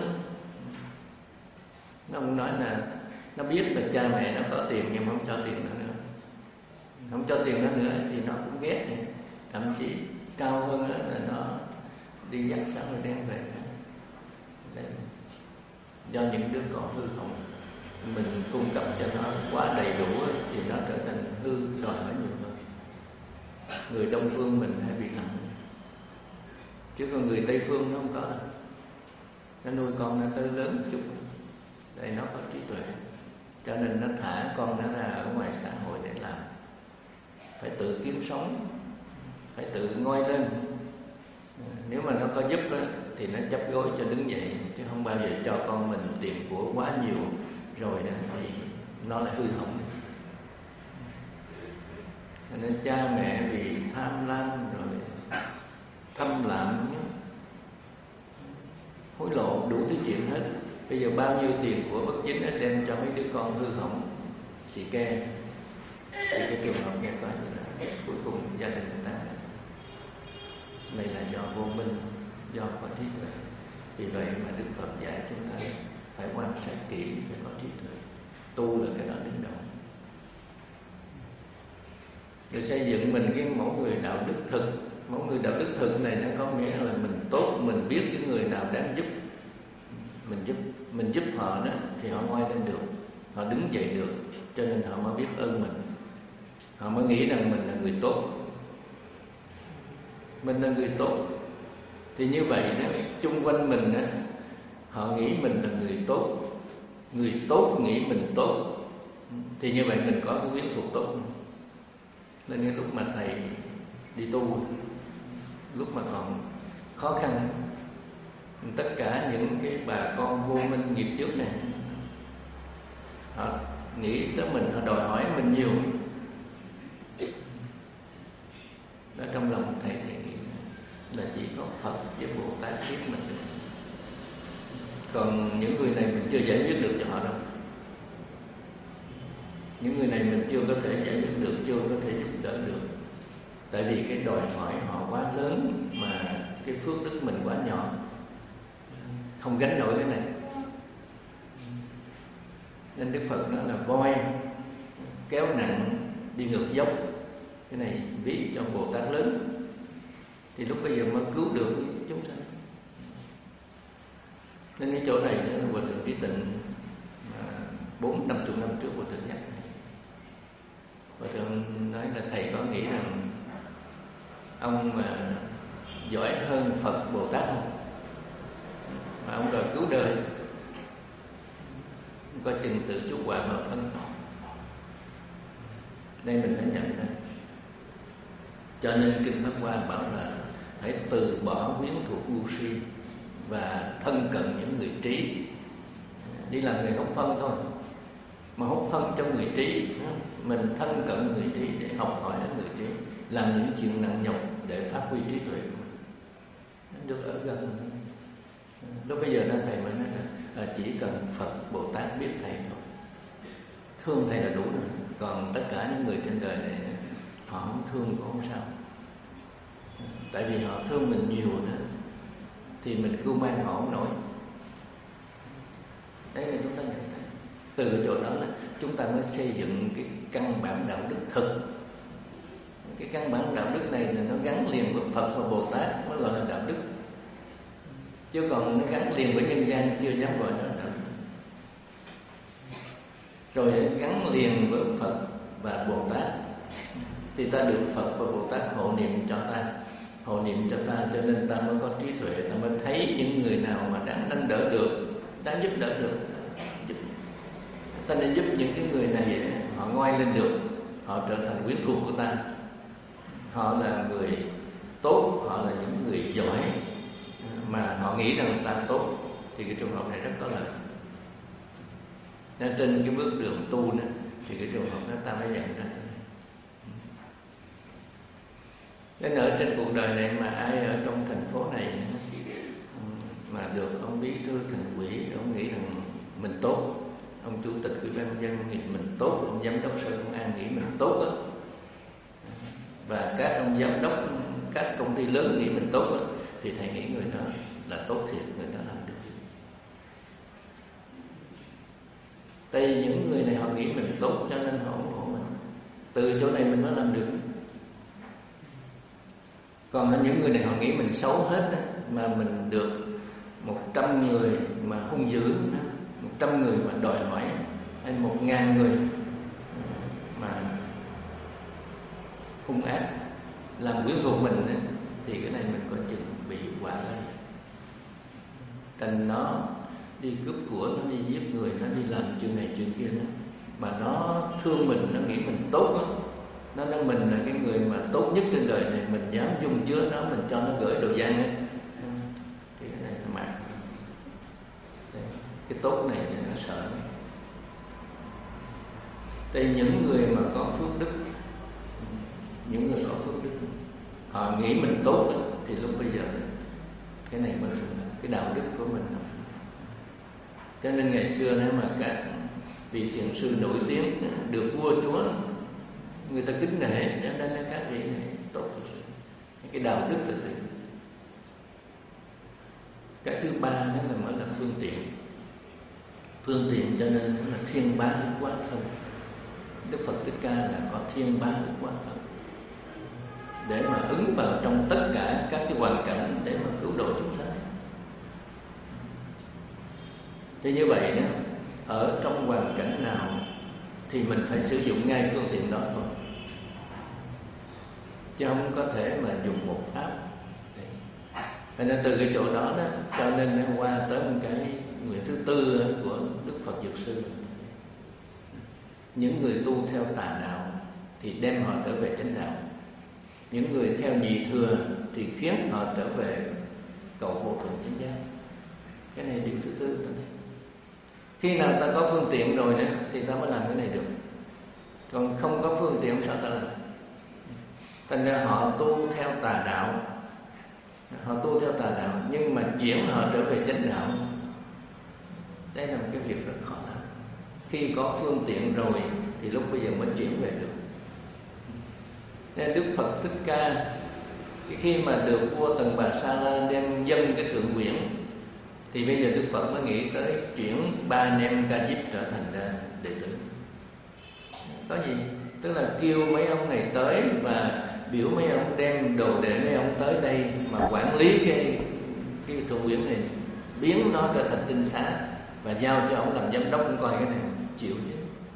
nó không nói là nó biết là cha mẹ nó có tiền nhưng mà không cho tiền nó nữa, không cho tiền nó nữa thì nó cũng ghét này. Thậm chí cao hơn đó là nó đi dắt sáng rồi đem về. Đấy. Do những đứa con hư hỏng mình cung cấp cho nó quá đầy đủ thì nó trở thành hư, đòi hỏi nhiều hơn. Người Đông phương mình hay bị nặng, chứ còn người Tây phương nó không có đâu. Nó nuôi con nó tới lớn chút, để nó có trí tuệ cho nên nó thả con nó ra ở ngoài xã hội để làm. Phải tự kiếm sống, phải tự ngoi lên. Nếu mà nó có giúp á, thì nó chấp gối cho đứng dậy, chứ không bao giờ cho con mình tiền của quá nhiều rồi đó thì nó lại hư hỏng. Cho nên cha mẹ vì tham lam rồi thâm lạm, hối lộ đủ thứ chuyện hết. Bây giờ bao nhiêu tiền của bất chính đã đem cho mấy đứa con hư hỏng, xì ke. Thì cái trường hợp nghe coi như là cuối cùng gia đình người ta này là do vô minh, do có trí tuệ. Vì vậy mà Đức Phật dạy chúng ta phải quan sát kỹ, phải có trí tuệ. Tu là cái đó đứng đầu. Rồi xây dựng mình cái mẫu người đạo đức thực. Mẫu người đạo đức thực này nó có nghĩa là mình tốt, mình biết cái người nào đáng giúp, mình giúp mình giúp họ đó thì họ ngoi lên được, họ đứng dậy được, cho nên họ mới biết ơn mình, họ mới nghĩ rằng mình là người tốt, mình là người tốt. Thì như vậy đó, chung quanh mình đó, họ nghĩ mình là người tốt, người tốt nghĩ mình tốt, thì như vậy mình có cái quyến thuộc tốt. Nên cái lúc mà thầy đi tu, lúc mà còn khó khăn, tất cả những cái bà con vô minh nghiệp trước này, họ nghĩ tới mình, họ đòi hỏi mình nhiều. Đó, trong lòng thầy thì nghĩ là chỉ có Phật với Bồ Tát biết mình được. Còn những người này mình chưa giải quyết được cho họ đâu. Những người này mình chưa có thể giải quyết được, chưa có thể giúp đỡ được. Tại vì cái đòi hỏi họ quá lớn mà cái phước đức mình quá nhỏ, không gánh nổi cái này. Nên Đức Phật nói là voi kéo nặng đi ngược dốc. Cái này ví cho Bồ Tát lớn, thì lúc bây giờ mới cứu được chúng sanh. Nên cái chỗ này là Hòa Thượng Trí Tịnh bốn năm chục năm trước Hòa Thượng nhắc. Hòa Thượng nói là thầy có nghĩ rằng ông mà giỏi hơn Phật Bồ Tát không? Mà ông đòi cứu đời, có chừng tự chuốc quả vào thân. Đây mình phải nhận ra. Cho nên Kinh Pháp Hoa bảo là hãy từ bỏ quyến thuộc ngu si và thân cận những người trí. Đi làm người hút phân thôi, mà hút phân cho người trí, mình thân cận người trí để học hỏi ở người trí, làm những chuyện nặng nhọc để phát huy trí tuệ của mình, được ở gần. Lúc bây giờ nên thầy mới nói là, là chỉ cần Phật Bồ Tát biết thầy thôi, thương thầy là đủ rồi. Còn tất cả những người trên đời này họ không thương cũng không sao, tại vì họ thương mình nhiều nữa thì mình cưu mang họ không nổi. Đấy là chúng ta nhận thấy. Từ cái chỗ đó là chúng ta mới xây dựng cái căn bản đạo đức thực. Cái căn bản đạo đức này là nó gắn liền với Phật và Bồ Tát mới gọi là đạo đức. Chứ còn nó gắn liền với nhân gian chưa dám gọi nó là đạo đức. Rồi gắn liền với Phật và Bồ Tát thì ta được Phật và Bồ Tát hộ niệm cho ta, hộ niệm cho ta, cho nên ta mới có trí tuệ, ta mới thấy những người nào mà đáng nâng đỡ được, đáng giúp đỡ được, giúp. Ta nên giúp những cái người này họ ngoi lên được, họ trở thành quyến thuộc của ta, họ là người tốt, họ là những người giỏi mà họ nghĩ rằng ta tốt, thì cái trường hợp này rất có lợi. Nên trên cái bước đường tu này, thì cái trường hợp đó ta mới nhận ra. Nên ở trên cuộc đời này mà ai ở trong thành phố này mà được ông bí thư thành ủy, ông nghĩ rằng mình tốt, ông chủ tịch ủy ban nhân dân nghĩ mình tốt, ông giám đốc sở công an nghĩ mình tốt đó, và các ông giám đốc các công ty lớn nghĩ mình tốt đó, thì thầy nghĩ người đó là tốt thiệt, người đó làm được. Tại vì những người này họ nghĩ mình tốt cho nên họ ủng hộ mình, từ chỗ này mình mới làm được. Còn những người này họ nghĩ mình xấu hết đó, mà mình được một trăm người mà hung dữ, một trăm người mà đòi hỏi, hay một ngàn người mà hung ác làm quyến thuộc mình đó, thì cái này mình có chừng bị quả lây. Thành nó đi cướp của, nó đi giết người, nó đi làm chuyện này chuyện kia đó, mà nó thương mình, nó nghĩ mình tốt á, nó nói mình là cái người mà tốt nhất trên đời này, mình dám dung chứa nó, mình cho nó gửi đồ gian ấy. Thì cái này là mạng. Cái tốt này thì nó sợ. Tại những người mà có phước đức, những người có phước đức, họ nghĩ mình tốt đó, thì lúc bây giờ cái này mới là cái đạo đức của mình. Cho nên ngày xưa nếu mà các vị thiền sư nổi tiếng được vua chúa người ta kính nể, cho nên các vị này tốt thực sự. Cái đạo đức thực sự. Cái thứ ba đó là mới là phương tiện. Phương tiện cho nên nó là thiên bá đức quá thân. Đức Phật Thích Ca là có thiên bá đức quá thân, để mà ứng vào trong tất cả các cái hoàn cảnh để mà cứu độ chúng sanh. Thì như vậy đó, ở trong hoàn cảnh nào thì mình phải sử dụng ngay phương tiện đó thôi, chứ không có thể mà dùng một pháp. Cho nên từ cái chỗ đó đó, cho nên nó qua tới một cái người thứ tư của Đức Phật Dược Sư. Những người tu theo tà đạo thì đem họ trở về chánh đạo. Những người theo nhị thừa thì khiến họ trở về cầu vô thượng chánh giác. Cái này điều thứ tư ta thấy. Khi nào ta có phương tiện rồi đó thì ta mới làm cái này được. Còn không có phương tiện sao ta làm? Thành ra họ tu theo tà đạo, họ tu theo tà đạo nhưng mà chuyển họ trở về chánh đạo, đây là một cái việc rất khó làm. Khi có phương tiện rồi thì lúc bây giờ mới chuyển về được. Nên Đức Phật Thích Ca khi mà được vua Tần Bà Sa La đem dâng cái thượng quyển, thì bây giờ Đức Phật mới nghĩ tới chuyển ba anh em Ca Diếp trở thành ra đệ tử. Có gì? Tức là kêu mấy ông này tới và biểu mấy ông đem đồ để mấy ông tới đây mà quản lý cái cái thượng quyển này, biến nó trở thành tinh xá và giao cho ông làm giám đốc. Ông coi cái này chịu chứ?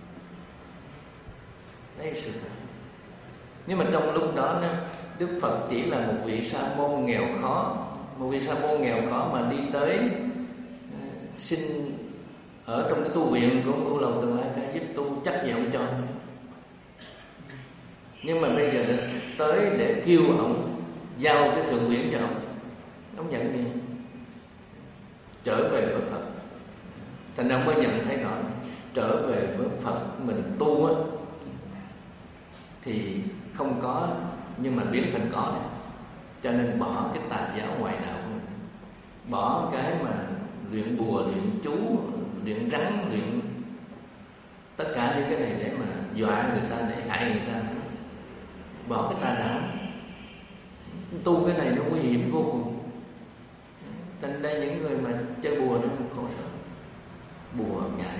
Đấy sự thật. Nhưng mà trong lúc đó Đức Phật chỉ là một vị sa môn nghèo khó, một vị sa môn nghèo khó mà đi tới xin ở trong cái tu viện của Ngũ Lầu Tương Lai Ca Diếp tu, chắc gì ông cho. Nhưng mà bây giờ tới để kêu ông giao cái thượng quyển cho ông, ông nhận gì? Trở về với Phật. Thành ông mới nhận thấy rõ trở về với Phật mình tu á thì không có nhưng mà biến thành có này. Cho nên bỏ cái tà giáo ngoại đạo của mình, bỏ cái mà luyện bùa, luyện chú, luyện rắn, luyện tất cả những cái này để mà dọa người ta, để hại người ta. Bỏ cái tà đạo. Tu cái này nó nguy hiểm vô cùng. Thành đây những người mà chơi bùa nó không khổ sở. Bùa ngại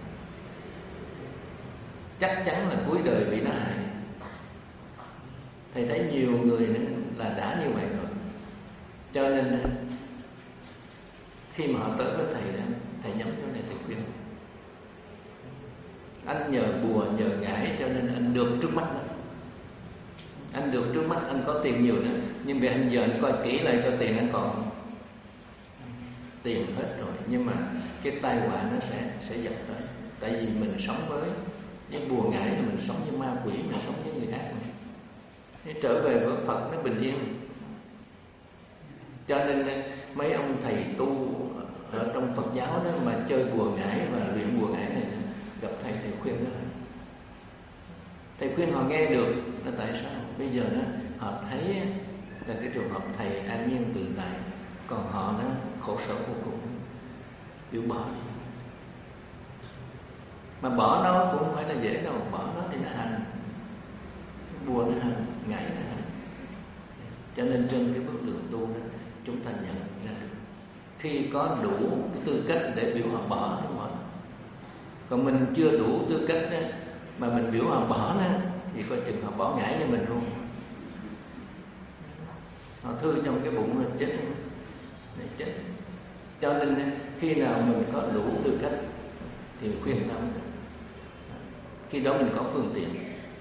chắc chắn là cuối đời bị nó hại. Thầy thấy nhiều người là đã như vậy rồi. Cho nên khi mà họ tới với thầy đó, thầy nhắm chỗ này thầy khuyên: anh nhờ bùa, nhờ ngải cho nên anh được trước mắt đó. Anh được trước mắt, anh có tiền nhiều nữa. Nhưng vì anh giờ anh coi kỹ lại coi tiền anh còn tiền hết rồi. Nhưng mà cái tai họa nó sẽ sẽ dập tới. Tại vì mình sống với với bùa ngải, mình sống với ma quỷ, mình sống với người ác. Để trở về với Phật nó bình yên. Cho nên mấy ông thầy tu ở trong Phật giáo đó mà chơi bùa ngải và luyện bùa ngải này, gặp thầy thầy khuyên đó. Thầy khuyên họ nghe được là tại sao? Bây giờ đó, họ thấy là cái trường hợp thầy an nhiên tự tại, còn họ nó khổ sở vô cùng, biểu bỏ đi. Mà bỏ nó cũng không phải là dễ đâu. Bỏ nó thì nó hành, bùa nó hành, ngải nó hành. Cho nên trên cái bước đường tu đó, chúng ta nhận ra được khi có đủ cái tư cách để biểu họ bỏ thì bỏ. Còn mình chưa đủ tư cách đó, mà mình biểu họ bỏ đó, thì coi chừng họ bỏ ngải cho mình luôn. Họ thư trong cái bụng là chết, để chết. Cho nên khi nào mình có đủ tư cách thì khuyên tâm, khi đó mình có phương tiện.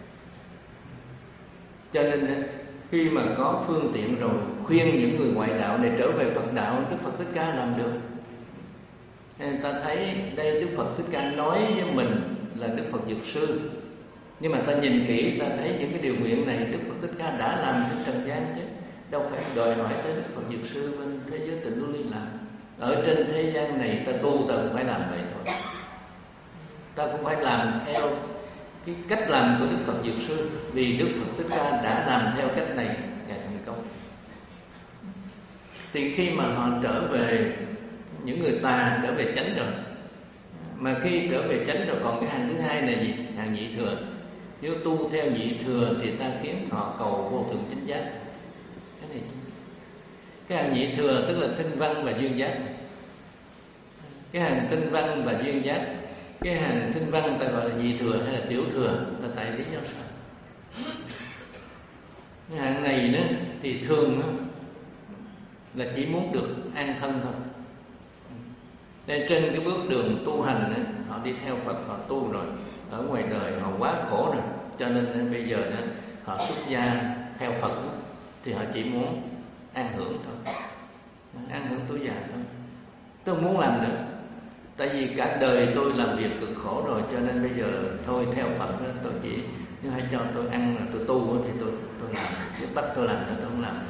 Cho nên khi mà có phương tiện rồi, khuyên những người ngoại đạo này trở về Phật đạo, Đức Phật Thích Ca làm được. Nên ta thấy đây Đức Phật Thích Ca nói với mình là Đức Phật Dược Sư. Nhưng mà ta nhìn kỹ ta thấy những cái điều nguyện này Đức Phật Thích Ca đã làm trên trần gian chứ, đâu phải đòi hỏi tới Đức Phật Dược Sư bên thế giới Tịnh Lưu Ly làm. Ở trên thế gian này ta tu ta cũng phải làm vậy thôi, ta cũng phải làm theo cái cách làm của Đức Phật Dược Sư, vì Đức Phật Thích Ca đã làm theo cách này Ngài thành công. Thì khi mà họ trở về, những người tà trở về chánh rồi, mà khi trở về chánh rồi còn cái hàng thứ hai là gì? Hàng nhị thừa. Nếu tu theo nhị thừa thì ta khiến họ cầu vô thượng chánh giác. Cái này, cái hàng nhị thừa tức là tinh văn và duyên giác. Cái hàng tinh văn và duyên giác, cái hàng tinh văn ta gọi là nhị thừa hay là tiểu thừa là tại lý do sao? Cái hàng này nữa thì thường đó, là chỉ muốn được an thân thôi. Nên trên cái bước đường tu hành đó, họ đi theo Phật, họ tu rồi, ở ngoài đời họ quá khổ rồi, cho nên bây giờ đó, họ xuất gia theo Phật đó, thì họ chỉ muốn an hưởng thôi, an hưởng tuổi già thôi. Tôi không muốn làm nữa, tại vì cả đời tôi làm việc cực khổ rồi, cho nên bây giờ thôi theo Phật đó, tôi chỉ nếu hãy cho tôi ăn rồi tôi tu đó, thì tôi tôi làm, chứ bắt tôi làm nữa tôi không làm,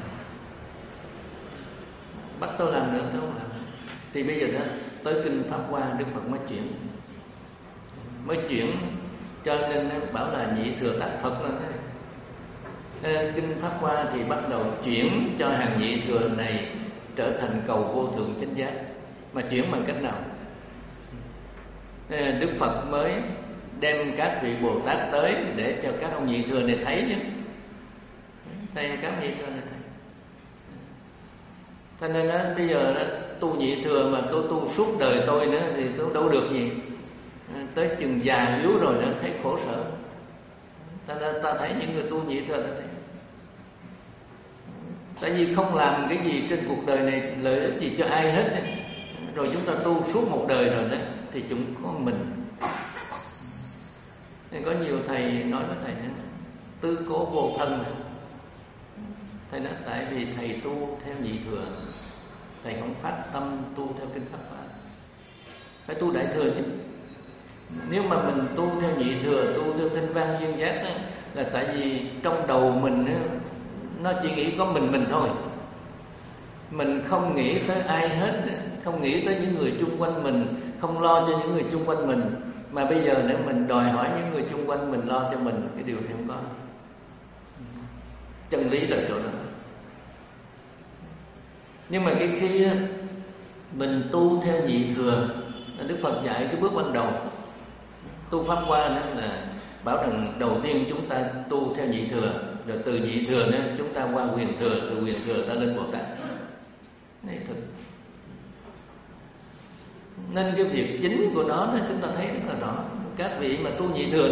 bắt tôi làm nữa tôi không làm. Thì bây giờ đó tới kinh Pháp Hoa Đức Phật mới chuyển, mới chuyển cho nên bảo là nhị thừa tác Phật lên đấy. Nên kinh Pháp Hoa thì bắt đầu chuyển cho hàng nhị thừa này trở thành cầu vô thượng chánh giác. Mà chuyển bằng cách nào? Nên Đức Phật mới đem các vị Bồ Tát tới để cho các ông nhị thừa này thấy chứ, thấy các nhị thừa này thấy. Cho nên đó, bây giờ đó, tu nhị thừa mà tôi tu suốt đời tôi nữa thì tôi đâu được gì. Tới chừng già yếu rồi nó thấy khổ sở. Ta, ta thấy những người tu nhị thừa ta thấy. Tại vì không làm cái gì trên cuộc đời này lợi ích gì cho ai hết. Rồi chúng ta tu suốt một đời rồi đó thì chúng có mình. Nên có nhiều thầy nói với thầy đó, tư cố vô thân. Thầy nói tại vì thầy tu theo nhị thừa, thầy không phát tâm tu theo kinh Pháp Hoa, phải tu đại thừa chứ. Nếu mà mình tu theo nhị thừa, tu theo tinh văn duyên giác đó, là tại vì trong đầu mình đó, nó chỉ nghĩ có mình mình thôi, mình không nghĩ tới ai hết, không nghĩ tới những người chung quanh mình, không lo cho những người chung quanh mình. Mà bây giờ nếu mình đòi hỏi những người chung quanh mình lo cho mình, cái điều này không có. Chân lý là chỗ đó. Nhưng mà cái khi mình tu theo nhị thừa, Đức Phật dạy cái bước ban đầu tu Pháp Hoa đó là bảo rằng đầu tiên chúng ta tu theo nhị thừa, rồi từ nhị thừa đó chúng ta qua huyền thừa, từ huyền thừa ta lên Bồ Tát. Này thực. Nên cái việc chính của nó đó, chúng ta thấy rất là rõ. Các vị mà tu nhị thừa đó,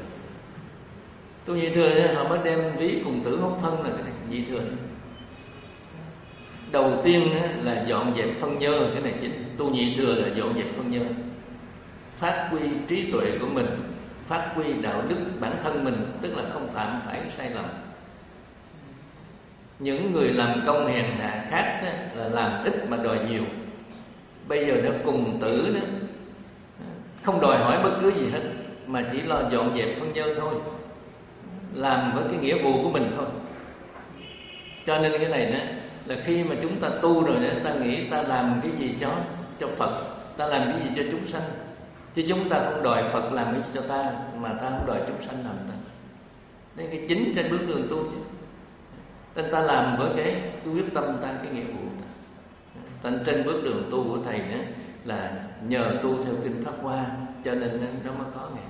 tu nhị thừa đó, họ mới đem ví cùng tử hốt phân là cái này, nhị thừa đó. Đầu tiên đó là dọn dẹp phân nhơ, cái này chính. Tu nhị thừa là dọn dẹp phân nhơ, phát huy trí tuệ của mình, phát huy đạo đức bản thân mình, tức là không phạm phải sai lầm. Những người làm công hèn hạ khác đó, là làm ít mà đòi nhiều. Bây giờ nó cùng tử đó, không đòi hỏi bất cứ gì hết, mà chỉ lo dọn dẹp phân nhơ thôi, làm với cái nghĩa vụ của mình thôi. Cho nên cái này đó là khi mà chúng ta tu rồi đó, ta nghĩ ta làm cái gì cho cho Phật, ta làm cái gì cho chúng sanh, chứ chúng ta không đòi Phật làm cái gì cho ta, mà ta không đòi chúng sanh làm ta. Đây cái chính trên bước đường tu chứ. Nên ta làm với cái, cái quyết tâm ta, cái nghĩa vụ ta. Nên trên bước đường tu của thầy nữa là nhờ tu theo kinh Pháp Hoa, cho nên nó mới có ngày.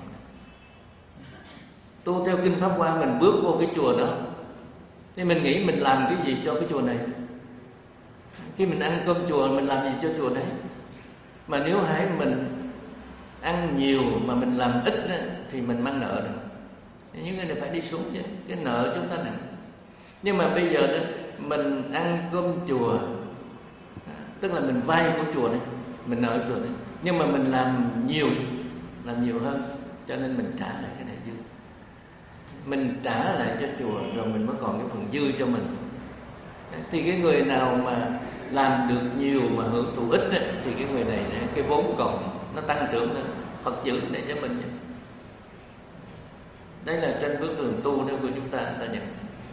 Tu theo kinh Pháp Hoa, mình bước vô cái chùa đó thì mình nghĩ mình làm cái gì cho cái chùa này. Khi mình ăn cơm chùa, mình làm gì cho chùa đấy. Mà nếu hãy mình ăn nhiều mà mình làm ít đó, thì mình mang nợ rồi. Những người này phải đi xuống chứ, cái nợ chúng ta nặng. Nhưng mà bây giờ đó, mình ăn cơm chùa, tức là mình vay của chùa đấy, mình nợ chùa đấy. Nhưng mà mình làm nhiều, làm nhiều hơn, cho nên mình trả lại cái này dư. Mình trả lại cho chùa rồi mình mới còn cái phần dư cho mình. Thì cái người nào mà làm được nhiều mà hưởng thụ ít ấy, thì cái người này cái vốn còn nó tăng trưởng lên, Phật giữ để cho mình. Đấy là trên bước đường tu đó của chúng ta, ta nhận.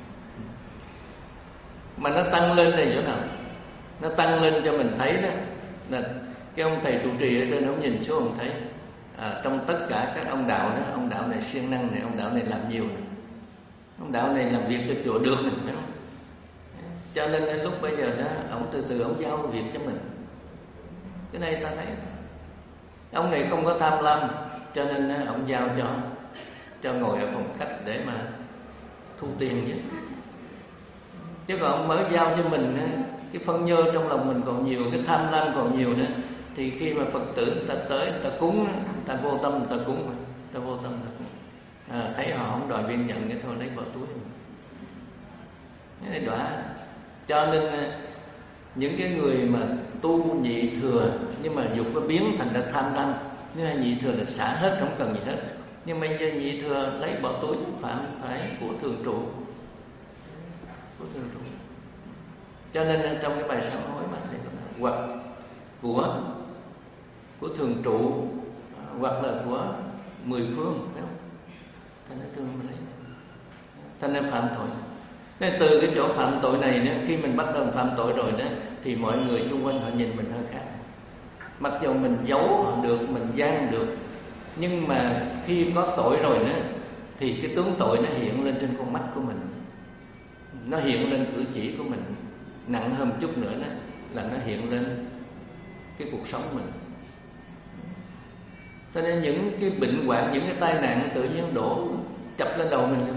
Mà nó tăng lên này chỗ nào? Nó tăng lên cho mình thấy đó là cái ông thầy trụ trì ở trên, ông nhìn xuống ông thấy à, trong tất cả các ông đạo đó, ông đạo này siêng năng này, ông đạo này làm nhiều này, ông đạo này làm việc cho chùa được này, đúng không? Cho nên đến lúc bây giờ đó, ông từ từ ông giao việc cho mình. Cái này ta thấy ông này không có tham lam, cho nên ông giao cho cho ngồi ở phòng khách để mà thu tiền chứ. Chứ còn ông mới giao cho mình cái phân nhơ trong lòng mình còn nhiều, cái tham lam còn nhiều nữa, thì khi mà Phật tử người ta tới, người ta cúng, người ta vô tâm, người ta cúng, người ta vô tâm, người ta cúng. À, thấy họ không đòi viên nhận cái thôi lấy vào túi. Cái này đọa. Cho nên những cái người mà tu nhị thừa nhưng mà dục nó biến thành ra tham lam, nhưng mà nhị thừa là xả hết, không cần gì hết. Nhưng bây giờ nhị thừa lấy bỏ túi, phạm phải của thường trụ, của thường trụ. Cho nên trong cái bài sám hối mà thầy nói hoặc của của thường trụ, hoặc là của mười phương, đúng không? Thành ra thương mà lấy, thành ra phạm tội. Nên từ cái chỗ phạm tội này nữa, khi mình bắt đầu phạm tội rồi đó, thì mọi người xung quanh họ nhìn mình hơi khác. Mặc dù mình giấu họ được, mình gian được, nhưng mà khi có tội rồi đó, thì cái tướng tội nó hiện lên trên con mắt của mình, nó hiện lên cử chỉ của mình. Nặng hơn một chút nữa đó là nó hiện lên cái cuộc sống mình. Cho nên những cái bệnh hoạn, những cái tai nạn tự nhiên đổ chập lên đầu mình.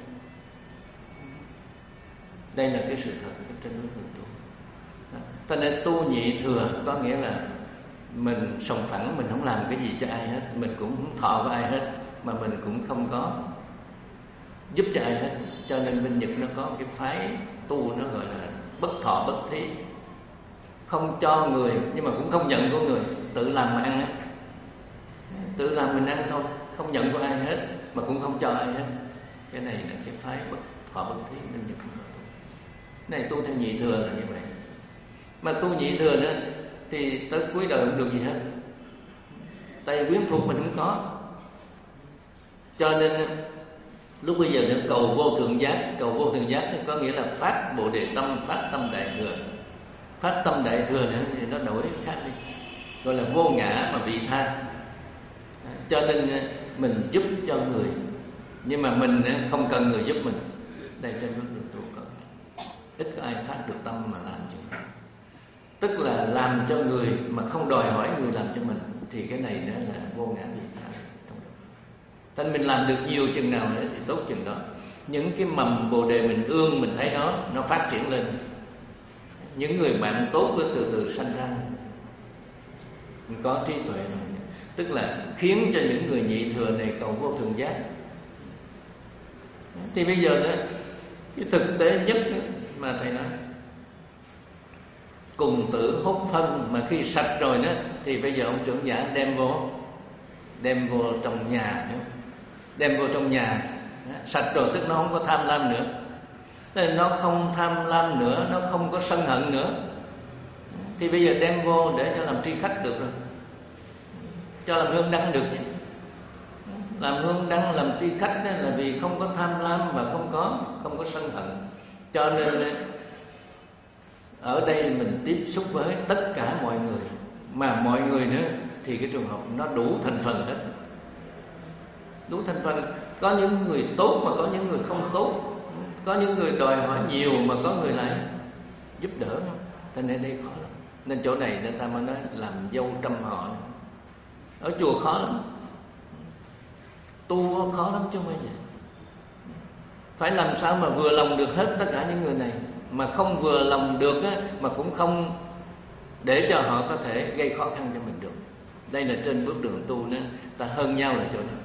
Đây là cái sự thật trên núi Hương tu. Cho nên tu nhị thừa có nghĩa là mình sòng phẳng, mình không làm cái gì cho ai hết, mình cũng không thọ với ai hết, mà mình cũng không có giúp cho ai hết. Cho nên bên Nhật nó có cái phái tu nó gọi là bất thọ bất thí, không cho người nhưng mà cũng không nhận của người, tự làm mà ăn á, tự làm mình ăn thôi, không nhận của ai hết mà cũng không cho ai hết. Cái này là cái phái bất thọ bất thí bên Nhật. Này tu theo nhị thừa là như vậy. Mà tu nhị thừa đó thì tới cuối đời không được gì hết, tại quyến thuộc mình không có. Cho nên lúc bây giờ nó cầu vô thượng giác. Cầu vô thượng giác thì có nghĩa là phát bồ đề tâm, phát tâm đại thừa. Phát tâm đại thừa nữa thì nó đổi khác đi, gọi là vô ngã mà vị tha. Cho nên mình giúp cho người, nhưng mà mình không cần người giúp mình. Đây trên bước đường tu có ít có ai phát được tâm mà làm chuyện, tức là làm cho người mà không đòi hỏi người làm cho mình, thì cái này đó là vô ngã vị tha. Thành mình làm được nhiều chừng nào nữa thì tốt chừng đó. Những cái mầm bồ đề mình ương, mình thấy nó nó phát triển lên. Những người bạn tốt với từ từ sanh ra, mình có trí tuệ rồi, tức là khiến cho những người nhị thừa này cầu vô thượng giác. Thì bây giờ đó, cái thực tế nhất đó, mà thầy nói cùng tử hốt phân, mà khi sạch rồi đó thì bây giờ ông trưởng giả đem vô đem vô trong nhà, đem vô trong nhà sạch rồi, tức nó không có tham lam nữa, tức là nó không tham lam nữa, nó không có sân hận nữa, thì bây giờ đem vô để cho làm tri khách được rồi, cho làm hương đăng được. Làm hương đăng, làm tri khách đó là vì không có tham lam và không có không có sân hận. Cho nên ở đây mình tiếp xúc với tất cả mọi người, mà mọi người nữa thì cái trường hợp nó đủ thành phần hết, đủ thành phần. Có những người tốt mà có những người không tốt, có những người đòi hỏi nhiều mà có người lại giúp đỡ. Thế nên đây khó lắm. Nên chỗ này người ta mới nói làm dâu trăm họ. Ở chùa khó lắm, tu khó lắm chứ không phải vậy. Phải làm sao mà vừa lòng được hết tất cả những người này, mà không vừa lòng được á, mà cũng không để cho họ có thể gây khó khăn cho mình được. Đây là trên bước đường tu nữa, ta hơn nhau là chỗ đó.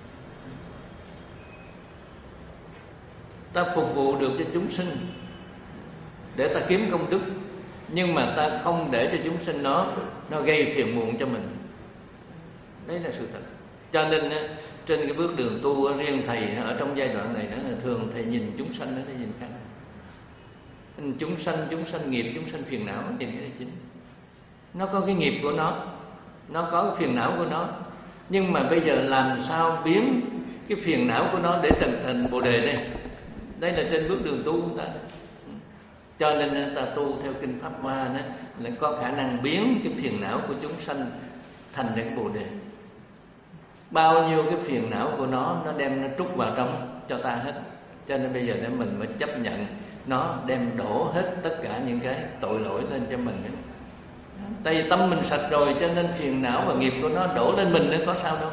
Ta phục vụ được cho chúng sinh để ta kiếm công đức, nhưng mà ta không để cho chúng sinh nó nó gây phiền muộn cho mình. Đấy là sự thật. Cho nên trên cái bước đường tu riêng thầy ở trong giai đoạn này đó là thường thầy nhìn chúng sanh đó, thầy nhìn khác. Chúng sanh, chúng sanh nghiệp, chúng sanh phiền não, nhìn cái này chính. Nó có cái nghiệp của nó, nó có cái phiền não của nó, nhưng mà bây giờ làm sao biến cái phiền não của nó để thành thành Bồ đề đây. Đây là trên bước đường tu của ta. Cho nên ta tu theo kinh Pháp Hoa đó là có khả năng biến cái phiền não của chúng sanh thành cái Bồ đề. Bao nhiêu cái phiền não của nó nó đem nó trút vào trong cho ta hết. Cho nên bây giờ để mình mới chấp nhận nó đem đổ hết tất cả những cái tội lỗi lên cho mình. Tại vì tâm mình sạch rồi cho nên phiền não và nghiệp của nó đổ lên mình nữa, có sao đâu.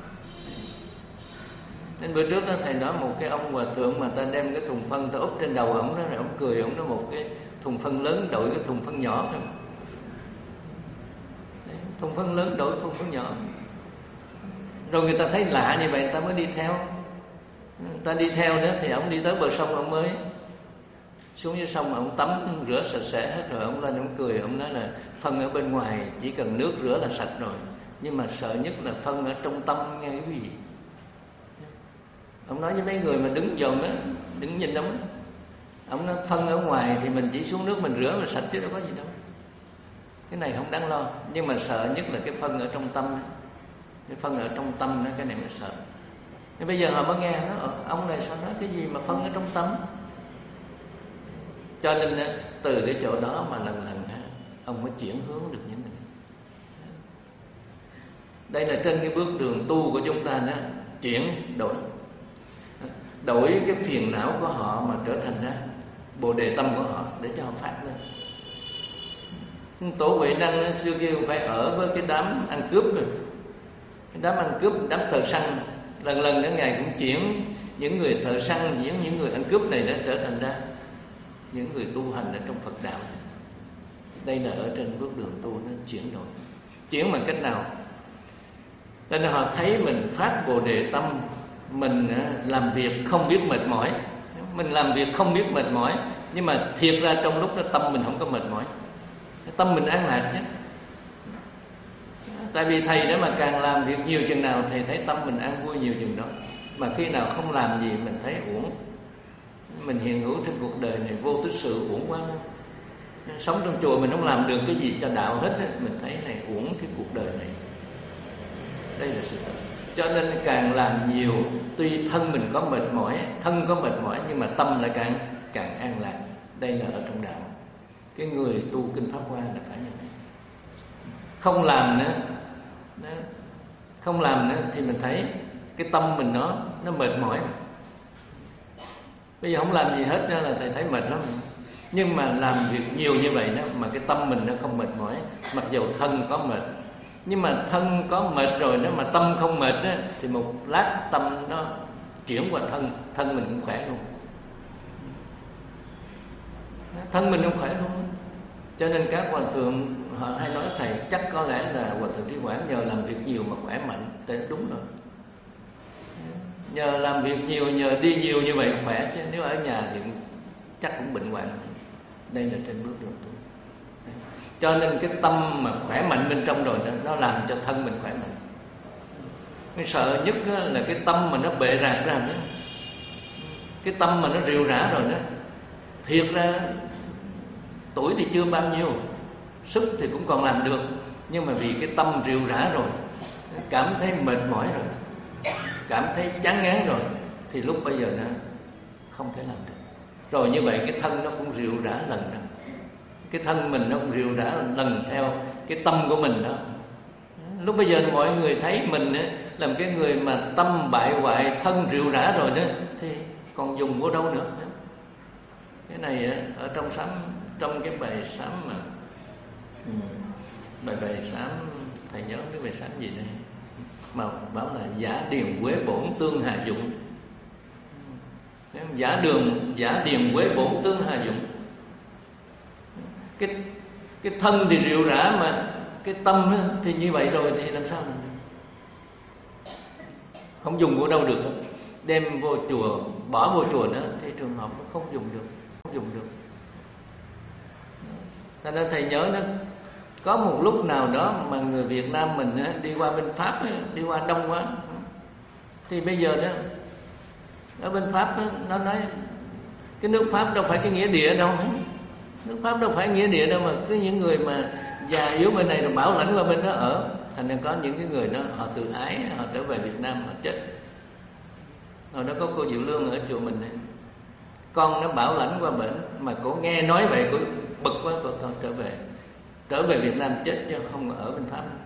Nên bữa trước đó thầy nói một cái ông hòa thượng mà ta đem cái thùng phân ta úp trên đầu ổng đó, rồi ổng cười, ổng nói một cái thùng phân lớn đổi cái thùng phân nhỏ thôi. Thùng phân lớn đổi thùng phân nhỏ. Rồi người ta thấy lạ như vậy người ta mới đi theo. Người ta đi theo nữa thì ổng đi tới bờ sông, ổng mới xuống dưới sông, ổng tắm rửa sạch sẽ hết rồi, ổng lên ổng cười, ổng nói là phân ở bên ngoài chỉ cần nước rửa là sạch rồi, nhưng mà sợ nhất là phân ở trong tâm nghe quý vị. Ông nói với mấy người mà đứng dòm á, đứng nhìn ông, ông nói phân ở ngoài thì mình chỉ xuống nước mình rửa mà sạch chứ đâu có gì đâu. Cái này không đáng lo, nhưng mà sợ nhất là cái phân ở trong tâm đó. Cái phân ở trong tâm đó, cái này mới sợ. Thế bây giờ họ mới nghe nó, ông này sao nói cái gì mà phân ở trong tâm. Cho nên từ cái chỗ đó mà lần lần ông mới chuyển hướng được những này. Đây là trên cái bước đường tu của chúng ta đó, chuyển đổi đổi cái phiền não của họ mà trở thành ra Bồ đề tâm của họ để cho họ phát lên. Tổ Huệ Năng xưa kia phải ở với cái đám ăn cướp rồi. Cái đám ăn cướp, đám thợ săn, lần lần đến ngày cũng chuyển những người thợ săn, những những người ăn cướp này đã trở thành ra những người tu hành ở trong Phật đạo. Đây là ở trên bước đường tu nó chuyển đổi. Chuyển bằng cách nào? Nên là họ thấy mình phát Bồ đề tâm, mình làm việc không biết mệt mỏi. Mình làm việc không biết mệt mỏi, nhưng mà thiệt ra trong lúc đó tâm mình không có mệt mỏi, tâm mình an lạc chứ. Tại vì thầy đó mà càng làm việc nhiều chừng nào thầy thấy tâm mình an vui nhiều chừng đó. Mà khi nào không làm gì mình thấy uổng. Mình hiện hữu trên cuộc đời này vô tích sự uổng quá. Sống trong chùa mình không làm được cái gì cho đạo hết á, mình thấy này uổng cái cuộc đời này. Đây là sự thật. Cho nên càng làm nhiều, tuy thân mình có mệt mỏi, thân có mệt mỏi, nhưng mà tâm lại càng càng an lạc. Đây là ở trong đạo. Cái người tu kinh Pháp Hoa là phải như thế. Không làm nữa, không làm nữa thì mình thấy cái tâm mình nó nó mệt mỏi. Bây giờ không làm gì hết là thầy thấy mệt lắm. Nhưng mà làm việc nhiều như vậy đó mà cái tâm mình nó không mệt mỏi, mặc dù thân có mệt. Nhưng mà thân có mệt rồi đó mà tâm không mệt đó, thì một lát tâm nó chuyển qua thân, thân mình cũng khỏe luôn. Thân mình cũng khỏe luôn. Cho nên các hòa thượng họ hay nói thầy chắc có lẽ là hòa thượng Trí Quảng nhờ làm việc nhiều mà khỏe mạnh. Thế đúng rồi. Nhờ làm việc nhiều, nhờ đi nhiều như vậy khỏe, chứ nếu ở nhà thì chắc cũng bệnh hoạn. Đây là trên bước đường tu. Cho nên cái tâm mà khỏe mạnh bên trong rồi đó, nó làm cho thân mình khỏe mạnh. Cái sợ nhất là cái tâm mà nó bệ rạc ra nữa. Cái tâm mà nó rệu rã rồi đó, thiệt ra tuổi thì chưa bao nhiêu, sức thì cũng còn làm được, nhưng mà vì cái tâm rệu rã rồi, cảm thấy mệt mỏi rồi, cảm thấy chán ngán rồi, thì lúc bây giờ nó không thể làm được. Rồi như vậy cái thân nó cũng rệu rã lần ra. Cái thân mình nó cũng rệu rã lần theo cái tâm của mình đó. Lúc bây giờ mọi người thấy mình làm cái người mà tâm bại hoại, thân rệu rã rồi đó, thì còn dùng của đâu nữa. Cái này ở trong sám, trong cái bài sám mà bài bài sám thầy nhớ cái bài sám gì đây mà bảo là giả điền quế bổn tương hà dụng. Giả đường giả điền quế bổn tương hà dụng. Cái cái thân thì rệu rã mà cái tâm thì như vậy rồi thì làm sao mình không dùng của đâu được. Đem vô chùa, bỏ vô chùa nữa thì trường hợp không dùng được, không dùng được. Cho nên thầy nhớ đó, có một lúc nào đó mà người Việt Nam mình đi qua bên Pháp, đi qua đông quá, thì bây giờ đó ở bên Pháp đó, nó nói cái nước Pháp đâu phải cái nghĩa địa đâu, nước Pháp đâu phải nghĩa địa đâu, mà cứ những người mà già yếu bên này rồi bảo lãnh qua bên đó ở. Thành ra có những cái người đó họ tự ái, họ trở về Việt Nam họ chết. Hồi đó có cô Diệu Lương ở chùa mình này, con nó bảo lãnh qua bển, mà cô nghe nói vậy cô bực quá, cô thôi trở về trở về Việt Nam chết chứ không ở bên Pháp nữa.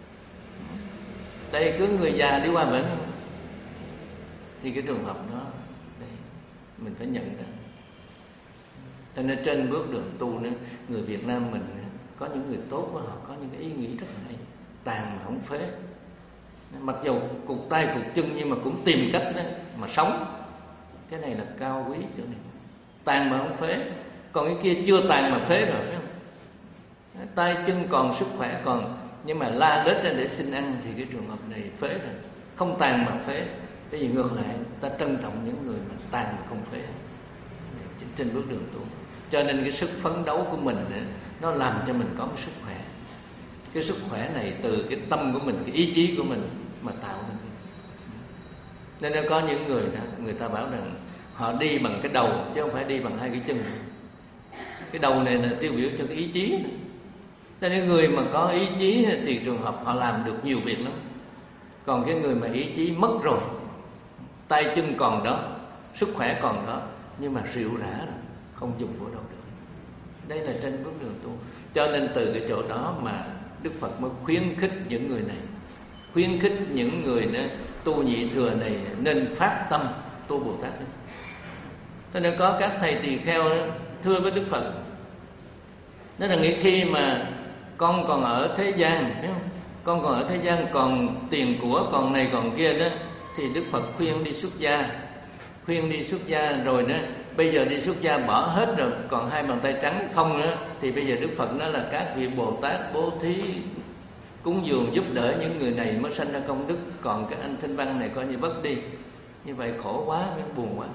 Đây cứ người già đi qua bển thì cái trường hợp đó đây, mình phải nhận ra. Cho nên trên bước đường tu nữa, người Việt Nam mình có những người tốt của họ, có những cái ý nghĩ rất là hay, tàn mà không phế. Mặc dù cục tay cục chân nhưng mà cũng tìm cách đó mà sống. Cái này là cao quý chỗ này. Tàn mà không phế. Còn cái kia chưa tàn mà phế rồi, phải không? Tay chân còn, sức khỏe còn, nhưng mà la lết ra để xin ăn thì cái trường hợp này phế rồi. Không tàn mà phế. Cái gì ngược lại, ta trân trọng những người mà tàn mà không phế trên bước đường tu. Cho nên cái sức phấn đấu của mình ấy, nó làm cho mình có cái sức khỏe. Cái sức khỏe này từ cái tâm của mình, cái ý chí của mình mà tạo nên. Nên đã có những người đó, người ta bảo rằng họ đi bằng cái đầu chứ không phải đi bằng hai cái chân. Cái đầu này là tiêu biểu cho cái ý chí. Cho nên người mà có ý chí thì trường hợp họ làm được nhiều việc lắm. Còn cái người mà ý chí mất rồi, tay chân còn đó, sức khỏe còn đó, nhưng mà rượu rã rồi, không dùng của đâu được. Đây là trên bước đường tu. Cho nên từ cái chỗ đó mà Đức Phật mới khuyến khích những người này, khuyến khích những người đó, tu nhị thừa này nên phát tâm tu Bồ Tát. Cho nên có các thầy tỳ kheo đó, thưa với Đức Phật, nói là nghĩ khi mà con còn ở thế gian, thấy không? Con còn ở thế gian còn tiền của, còn này còn kia đó, thì Đức Phật khuyên đi xuất gia, khuyên đi xuất gia rồi đó, bây giờ đi xuất gia bỏ hết rồi, còn hai bàn tay trắng không nữa, thì bây giờ Đức Phật nói là các vị Bồ Tát bố thí cúng dường giúp đỡ những người này mới sanh ra công đức, còn các anh Thanh Văn này coi như mất đi. Như vậy khổ quá, mới buồn quá.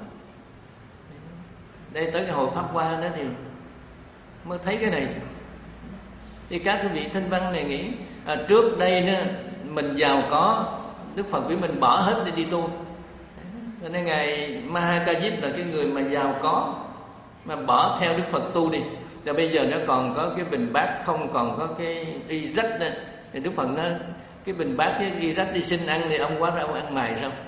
Đây tới cái hồi Pháp Hoa đó thì mới thấy cái này. Thì các quý vị Thanh Văn này nghĩ à, trước đây đó, mình giàu có, Đức Phật với mình bỏ hết để đi tu. Cho nên Ngài Maha Diếp là cái người mà giàu có, mà bỏ theo Đức Phật tu đi. Rồi bây giờ nó còn có cái bình bát, không còn có cái y rách nữa. Thì Đức Phật nói cái bình bát với y rách đi xin ăn thì ông quá ra ông ăn mày sao?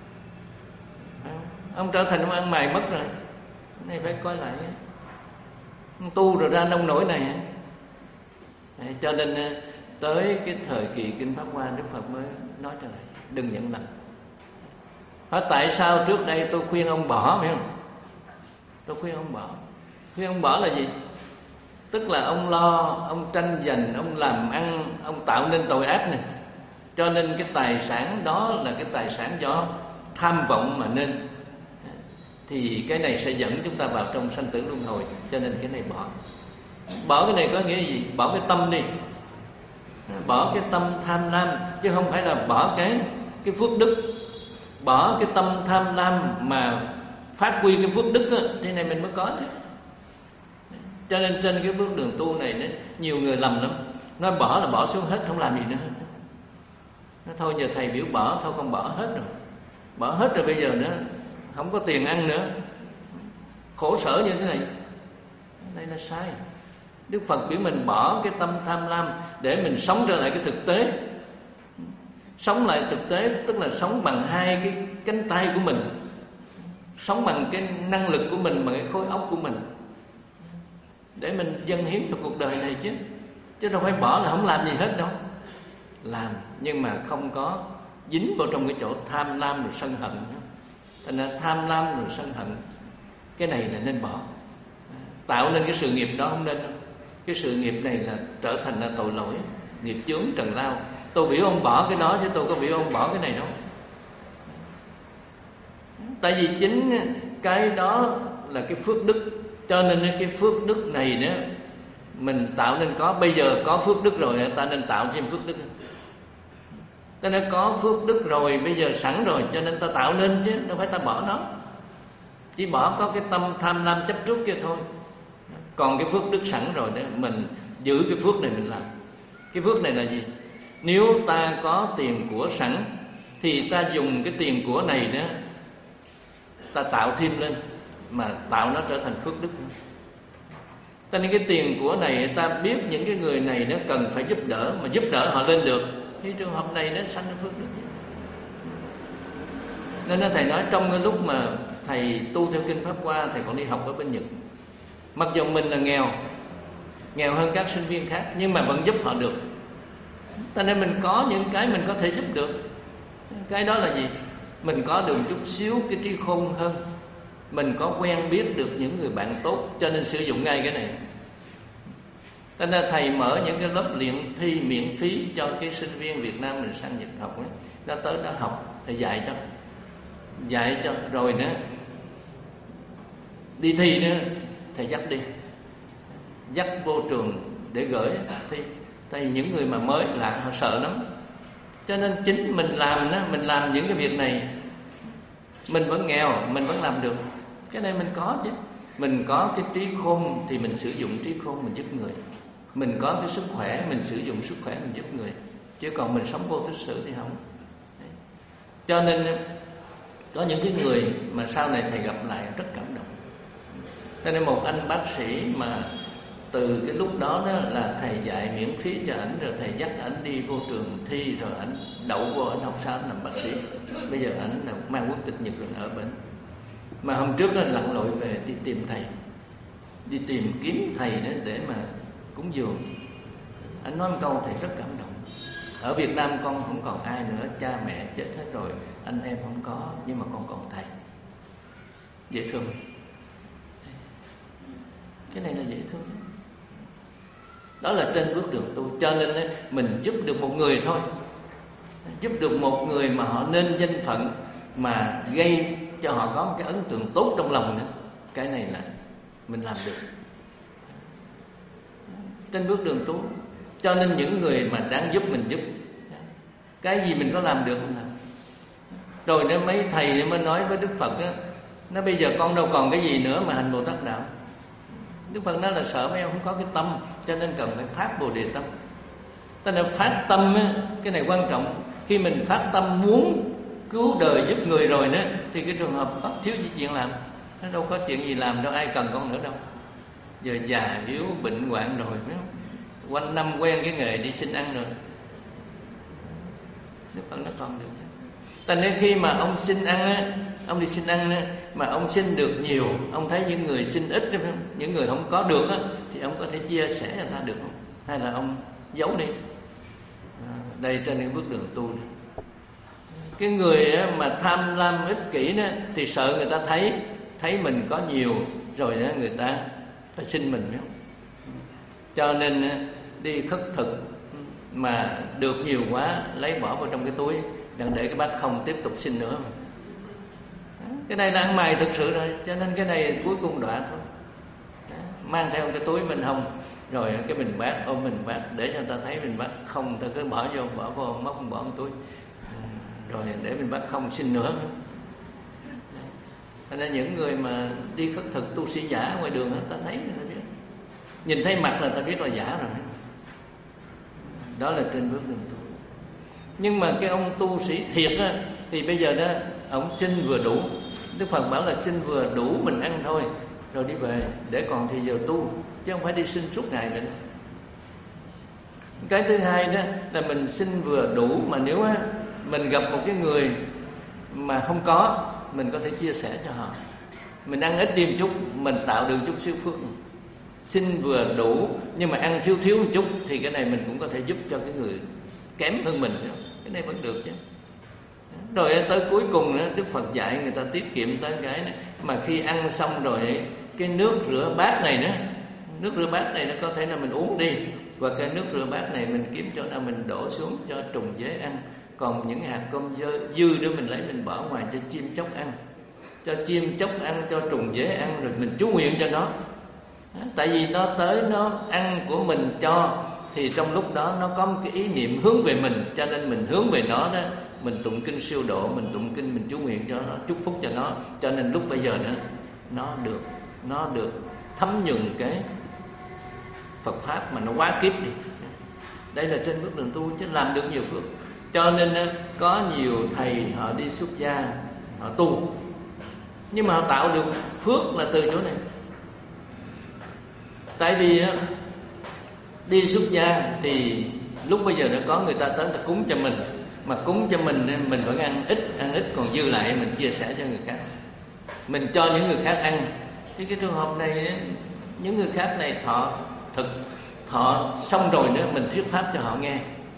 Ông trở thành ông ăn mày mất rồi. Cái này phải coi lại. Ông tu rồi ra nông nổi này. Đấy, cho nên tới cái thời kỳ Kinh Pháp Hoa, Đức Phật mới nói cho này, đừng nhận lầm. Hỏi tại sao trước đây tôi khuyên ông bỏ, phải không? Tôi khuyên ông bỏ. Khuyên ông bỏ là gì? Tức là ông lo, ông tranh giành, ông làm ăn, ông tạo nên tội ác này. Cho nên cái tài sản đó là cái tài sản do tham vọng mà nên. Thì cái này sẽ dẫn chúng ta vào trong sanh tử luân hồi. Cho nên cái này bỏ. Bỏ cái này có nghĩa gì? Bỏ cái tâm đi. Bỏ cái tâm tham lam, chứ không phải là bỏ cái cái phước đức. Bỏ cái tâm tham lam mà phát huy cái phước đức á, thế này mình mới có đấy. Cho nên trên cái bước đường tu này đấy, nhiều người lầm lắm. Nói bỏ là bỏ xuống hết, không làm gì nữa hết. Nói thôi giờ thầy biểu bỏ, thôi con bỏ hết rồi. Bỏ hết rồi bây giờ nữa không có tiền ăn nữa, khổ sở như thế này. Đây là sai. Đức Phật biểu mình bỏ cái tâm tham lam để mình sống trở lại cái thực tế. Sống lại thực tế tức là sống bằng hai cái cánh tay của mình, sống bằng cái năng lực của mình, bằng cái khối óc của mình, để mình dâng hiến cho cuộc đời này chứ. Chứ đâu phải bỏ là không làm gì hết đâu. Làm nhưng mà không có dính vào trong cái chỗ tham lam rồi sân hận. Thành ra tham lam rồi sân hận, cái này là nên bỏ. Tạo nên cái sự nghiệp đó không nên đâu. Cái sự nghiệp này là trở thành là tội lỗi, nghiệp chướng trần lao. Tôi biểu ông bỏ cái đó chứ tôi có biểu ông bỏ cái này đâu. Tại vì chính cái đó là cái phước đức. Cho nên cái phước đức này nữa mình tạo nên có. Bây giờ có phước đức rồi, ta nên tạo thêm phước đức. Ta nên có phước đức rồi, bây giờ sẵn rồi, cho nên ta tạo nên chứ, đâu phải ta bỏ nó. Chỉ bỏ có cái tâm tham lam chấp trước kia thôi. Còn cái phước đức sẵn rồi đó, mình giữ cái phước này mình làm. Cái phước này là gì? Nếu ta có tiền của sẵn thì ta dùng cái tiền của này đó, ta tạo thêm lên, mà tạo nó trở thành phước đức. Cho nên cái tiền của này ta biết những cái người này nó cần phải giúp đỡ, mà giúp đỡ họ lên được, thì trường hợp này nó sanh phước đức. Nên thầy nói trong cái lúc mà thầy tu theo kinh Pháp Hoa, thầy còn đi học ở bên Nhật. Mặc dù mình là nghèo, nghèo hơn các sinh viên khác, nhưng mà vẫn giúp họ được. Cho nên mình có những cái mình có thể giúp được. Cái đó là gì? Mình có được chút xíu cái trí khôn hơn, mình có quen biết được những người bạn tốt, cho nên sử dụng ngay cái này. Cho nên thầy mở những cái lớp luyện thi miễn phí cho cái sinh viên Việt Nam mình sang Nhật học ấy. Nó tới đó học, thầy dạy cho, dạy cho rồi nữa đi thi nữa thầy dắt đi, dắt vô trường để gửi thi. Tại vì những người mà mới lạ họ sợ lắm. Cho nên chính mình làm đó, mình làm những cái việc này, mình vẫn nghèo, mình vẫn làm được. Cái này mình có chứ. Mình có cái trí khôn thì mình sử dụng trí khôn mình giúp người. Mình có cái sức khỏe, mình sử dụng sức khỏe mình giúp người. Chứ còn mình sống vô tích sự thì không. Đấy. Cho nên có những cái người mà sau này thầy gặp lại rất cảm động. Cho nên một anh bác sĩ mà từ cái lúc đó, đó là thầy dạy miễn phí cho ảnh, rồi thầy dắt ảnh đi vô trường thi, rồi ảnh đậu vô, ảnh học sao ảnh làm bác sĩ. Bây giờ ảnh là mang quốc tịch Nhật rồi ở bên. Mà hôm trước đó lặn lội về đi tìm thầy, đi tìm kiếm thầy đó để mà cúng dường. Anh nói một câu thầy rất cảm động. Ở Việt Nam con không còn ai nữa, cha mẹ chết hết rồi, anh em không có, nhưng mà con còn thầy. Dễ thương. Cái này là dễ thương. Đó là trên bước đường tu. Cho nên mình giúp được một người thôi, giúp được một người mà họ nên danh phận, mà gây cho họ có một cái ấn tượng tốt trong lòng nữa. Cái này là mình làm được trên bước đường tu. Cho nên những người mà đáng giúp mình giúp. Cái gì mình có làm được không làm. Rồi nên mấy thầy mới nói với Đức Phật đó, nó bây giờ con đâu còn cái gì nữa mà hành Bồ Tát đạo. Đức Phật nói là sợ mấy ông không có cái tâm, cho nên cần phải phát Bồ Đề tâm. Cho nên phát tâm á, cái này quan trọng. Khi mình phát tâm muốn cứu đời giúp người rồi đó, thì cái trường hợp có thiếu gì chuyện làm. Nó đâu có chuyện gì làm đâu, ai cần con nữa đâu. Giờ già yếu bệnh hoạn rồi, quanh năm quen cái nghề đi xin ăn rồi, Đức Phật nó còn được. Cho nên khi mà ông xin ăn á, ông đi xin ăn á, mà ông xin được nhiều, ông thấy những người xin ít, những người không có được á, thì ông có thể chia sẻ cho người ta được không? Hay là ông giấu đi? À, đây trên cái bước đường tu này. Cái người á, mà tham lam ích kỷ đó, thì sợ người ta thấy, thấy mình có nhiều rồi đó, người ta ta xin mình không? Cho nên đi khất thực mà được nhiều quá lấy bỏ vào trong cái túi, đừng để cái bát không tiếp tục xin nữa. Cái này là ăn mày thực sự rồi. Cho nên cái này cuối cùng đọa thôi. Mang theo cái túi mình hông, rồi cái bình bát ôm mình bát để cho người ta thấy mình bát không, ta cứ bỏ vô, bỏ vô móc bỏ một túi, rồi để mình bát không xin nữa. Cho nên những người mà đi khất thực tu sĩ giả ngoài đường ta thấy, người ta biết, nhìn thấy mặt là ta biết là giả rồi. Đó là trên bước đường tu. Nhưng mà cái ông tu sĩ thiệt á, thì bây giờ đó ông xin vừa đủ. Đức Phật bảo là xin vừa đủ mình ăn thôi, rồi đi về để còn thì giờ tu, chứ không phải đi xin suốt ngày vậy. Cái thứ hai đó là mình xin vừa đủ, mà nếu á, mình gặp một cái người mà không có, mình có thể chia sẻ cho họ. Mình ăn ít đi một chút, mình tạo được chút xíu phước. Xin vừa đủ, nhưng mà ăn thiếu thiếu một chút, thì cái này mình cũng có thể giúp cho cái người kém hơn mình. Cái này vẫn được chứ. Rồi tới cuối cùng đó, Đức Phật dạy người ta tiết kiệm tới cái này. Mà khi ăn xong rồi, cái nước rửa bát này nữa, nước rửa bát này nó có thể là mình uống đi, và cái nước rửa bát này mình kiếm chỗ nào mình đổ xuống cho trùng dế ăn. Còn những hạt cơm dư, dư nữa mình lấy mình bỏ ngoài cho chim chóc ăn, cho chim chóc ăn, cho trùng dế ăn, rồi mình chú nguyện cho nó. Tại vì nó tới nó ăn của mình cho, thì trong lúc đó nó có một cái ý niệm hướng về mình, cho nên mình hướng về nó đó, mình tụng kinh siêu độ, mình tụng kinh, mình chú nguyện cho nó, chúc phúc cho nó. Cho nên lúc bây giờ đó nó được, nó được thấm nhuần cái Phật pháp mà nó quá kiếp đi. Đây là trên bước đường tu, chứ làm được nhiều phước. Cho nên có nhiều thầy họ đi xuất gia, họ tu, nhưng mà họ tạo được phước là từ chỗ này. Tại vì đi xuất gia thì lúc bây giờ đã có người ta tới ta cúng cho mình, mà cúng cho mình mình vẫn ăn ít, ăn ít còn dư lại mình chia sẻ cho người khác, mình cho những người khác ăn. Thì cái trường hợp này những người khác này thọ thực thọ xong rồi nữa mình thuyết pháp cho họ nghe,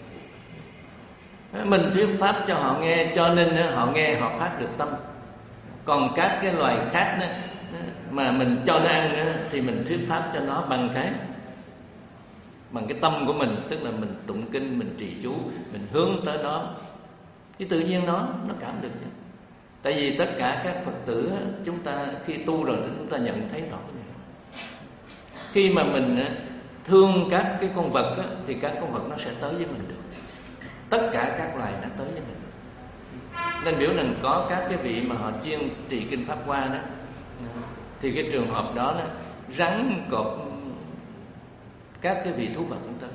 mình thuyết pháp cho họ nghe cho nên họ nghe họ phát được tâm. Còn các cái loài khác đó, mà mình cho nó ăn đó, thì mình thuyết pháp cho nó bằng cái bằng cái tâm của mình, tức là mình tụng kinh, mình trì chú, mình hướng tới nó, thì tự nhiên nó nó cảm được chứ. Tại vì tất cả các Phật tử chúng ta khi tu rồi chúng ta nhận thấy rõ cái này. Khi mà mình thương các cái con vật thì các con vật nó sẽ tới với mình được. Tất cả các loài nó tới với mình. Nên biểu rằng có các cái vị mà họ chuyên trì kinh Pháp Hoa đó, thì cái trường hợp đó, đó rắn cọp các cái vị thú vật cũng tới.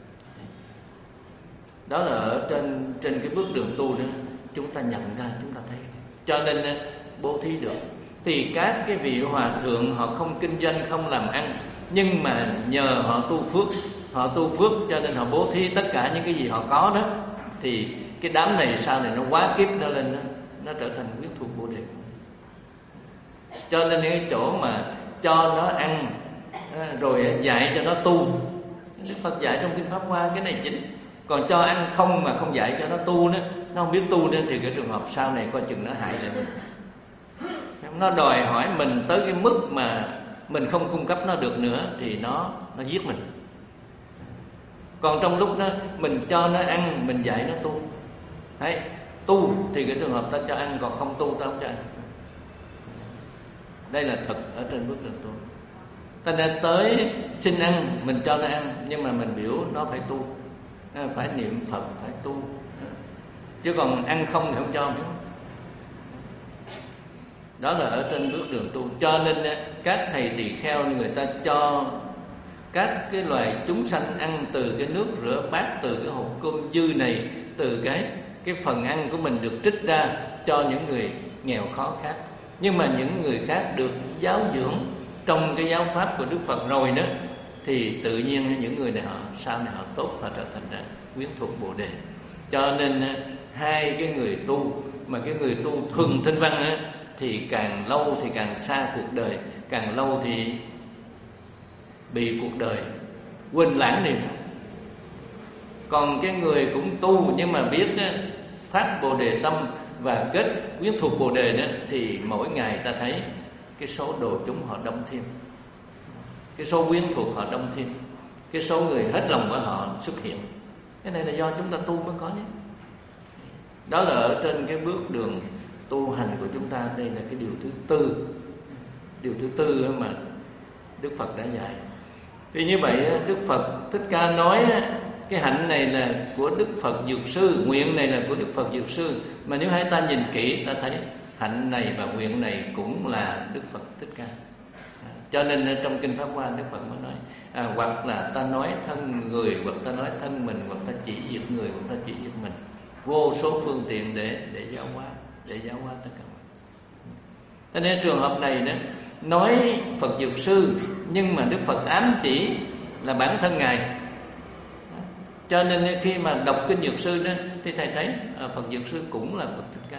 Đó là ở trên trên cái bước đường tu đó chúng ta nhận ra, chúng ta thấy. Cho nên bố thí được. Thì các cái vị hòa thượng họ không kinh doanh, không làm ăn, nhưng mà nhờ họ tu phước, họ tu phước cho nên họ bố thí tất cả những cái gì họ có đó. Thì cái đám này sau này nó quá kiếp nó lên, nó, nó trở thành huyết thuộc Bồ Đề. Cho nên cái chỗ mà cho nó ăn rồi dạy cho nó tu, Đức Phật dạy trong kinh Pháp Hoa cái này chính. Còn cho ăn không mà không dạy cho nó tu nữa, nó không biết tu nữa, thì cái trường hợp sau này coi chừng nó hại lại mình. Nó đòi hỏi mình tới cái mức mà mình không cung cấp nó được nữa thì nó nó giết mình. Còn trong lúc đó mình cho nó ăn, mình dạy nó tu. Đấy, tu thì cái trường hợp ta cho ăn, còn không tu ta không cho ăn. Đây là thực ở trên bước đường tu. Ta nên tới xin ăn, mình cho nó ăn, nhưng mà mình biểu nó phải tu, phải niệm Phật, phải tu. Chứ còn ăn không thì không cho, biết không? Đó là ở trên bước đường tu. Cho nên các thầy tỳ kheo người ta cho các cái loài chúng sanh ăn từ cái nước rửa bát, từ cái hộp cơm dư này, từ cái cái phần ăn của mình được trích ra cho những người nghèo khó khác. Nhưng mà những người khác được giáo dưỡng trong cái giáo pháp của Đức Phật rồi đó, thì tự nhiên những người này họ sau này họ tốt và trở thành ra quyến thuộc Bồ Đề. Cho nên hai cái người tu, mà cái người tu thuần thanh văn á, thì càng lâu thì càng xa cuộc đời, càng lâu thì bị cuộc đời quên lãng niệm. Còn cái người cũng tu nhưng mà biết á, phát Bồ Đề tâm và kết quyến thuộc Bồ Đề đó, thì mỗi ngày ta thấy cái số đồ chúng họ đông thêm, cái số quyến thuộc họ đông thêm, cái số người hết lòng của họ xuất hiện. Cái này là do chúng ta tu mới có nhé. Đó là ở trên cái bước đường tu hành của chúng ta. Đây là cái điều thứ tư, điều thứ tư mà Đức Phật đã dạy. Thì như vậy Đức Phật Thích Ca nói cái hạnh này là của Đức Phật Dược Sư, nguyện này là của Đức Phật Dược Sư. Mà nếu hai ta nhìn kỹ ta thấy hạnh này và nguyện này cũng là Đức Phật Thích Ca. Cho nên trong kinh Pháp Hoa Đức Phật mới nói à, hoặc là ta nói thân người, hoặc ta nói thân mình, hoặc ta chỉ việc người, hoặc ta chỉ việc mình. Vô số phương tiện để để giáo hóa, để giáo hóa tất cả. Cho nên trường hợp này đó nói Phật Dược Sư, nhưng mà Đức Phật ám chỉ là bản thân Ngài. Cho nên khi mà đọc kinh Dược Sư đó, thì thầy thấy à, Phật Dược Sư cũng là Phật Thích Ca.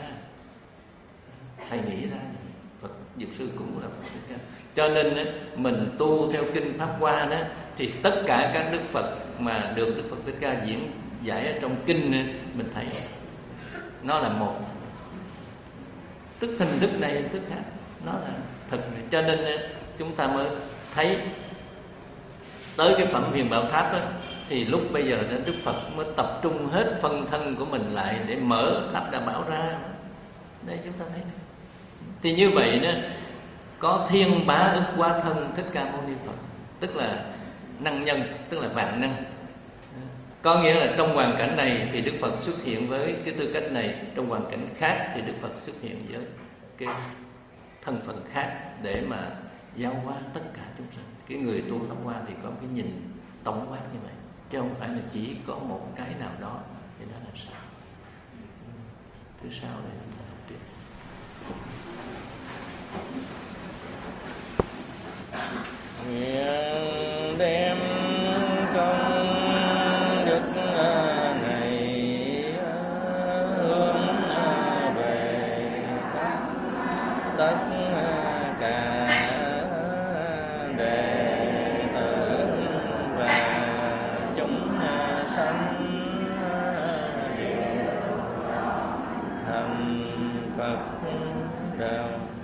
Thầy nghĩ ra Phật Dược Sư cũng là Phật Thích Ca. Cho nên mình tu theo kinh Pháp Hoa đó, thì tất cả các Đức Phật mà được Đức Phật Thích Ca diễn giải ở trong kinh mình thấy nó là một, tức hình thức này hình thức khác, nó là thật. Cho nên chúng ta mới thấy tới cái phẩm Huyền Bảo Tháp đó, thì lúc bây giờ Đức Phật mới tập trung hết phân thân của mình lại để mở Tháp Đa Bảo ra. Đây chúng ta thấy này. Thì như vậy đó, có thiên bá ức quá thân Thích Ca Mâu Ni Phật, tức là năng nhân, tức là vạn năng. Có nghĩa là trong hoàn cảnh này thì Đức Phật xuất hiện với cái tư cách này, trong hoàn cảnh khác thì Đức Phật xuất hiện với cái thân phận khác để mà giáo hóa tất cả chúng sanh. Cái người tu Pháp Hoa thì có cái nhìn tổng quát như vậy, chứ không phải là chỉ có một cái nào đó. Thì đó là sao? Thứ sau này chúng ta học tiếp. Nguyện đem công đức này tất cả đệ tử và chúng sanh đều thành Phật đạo.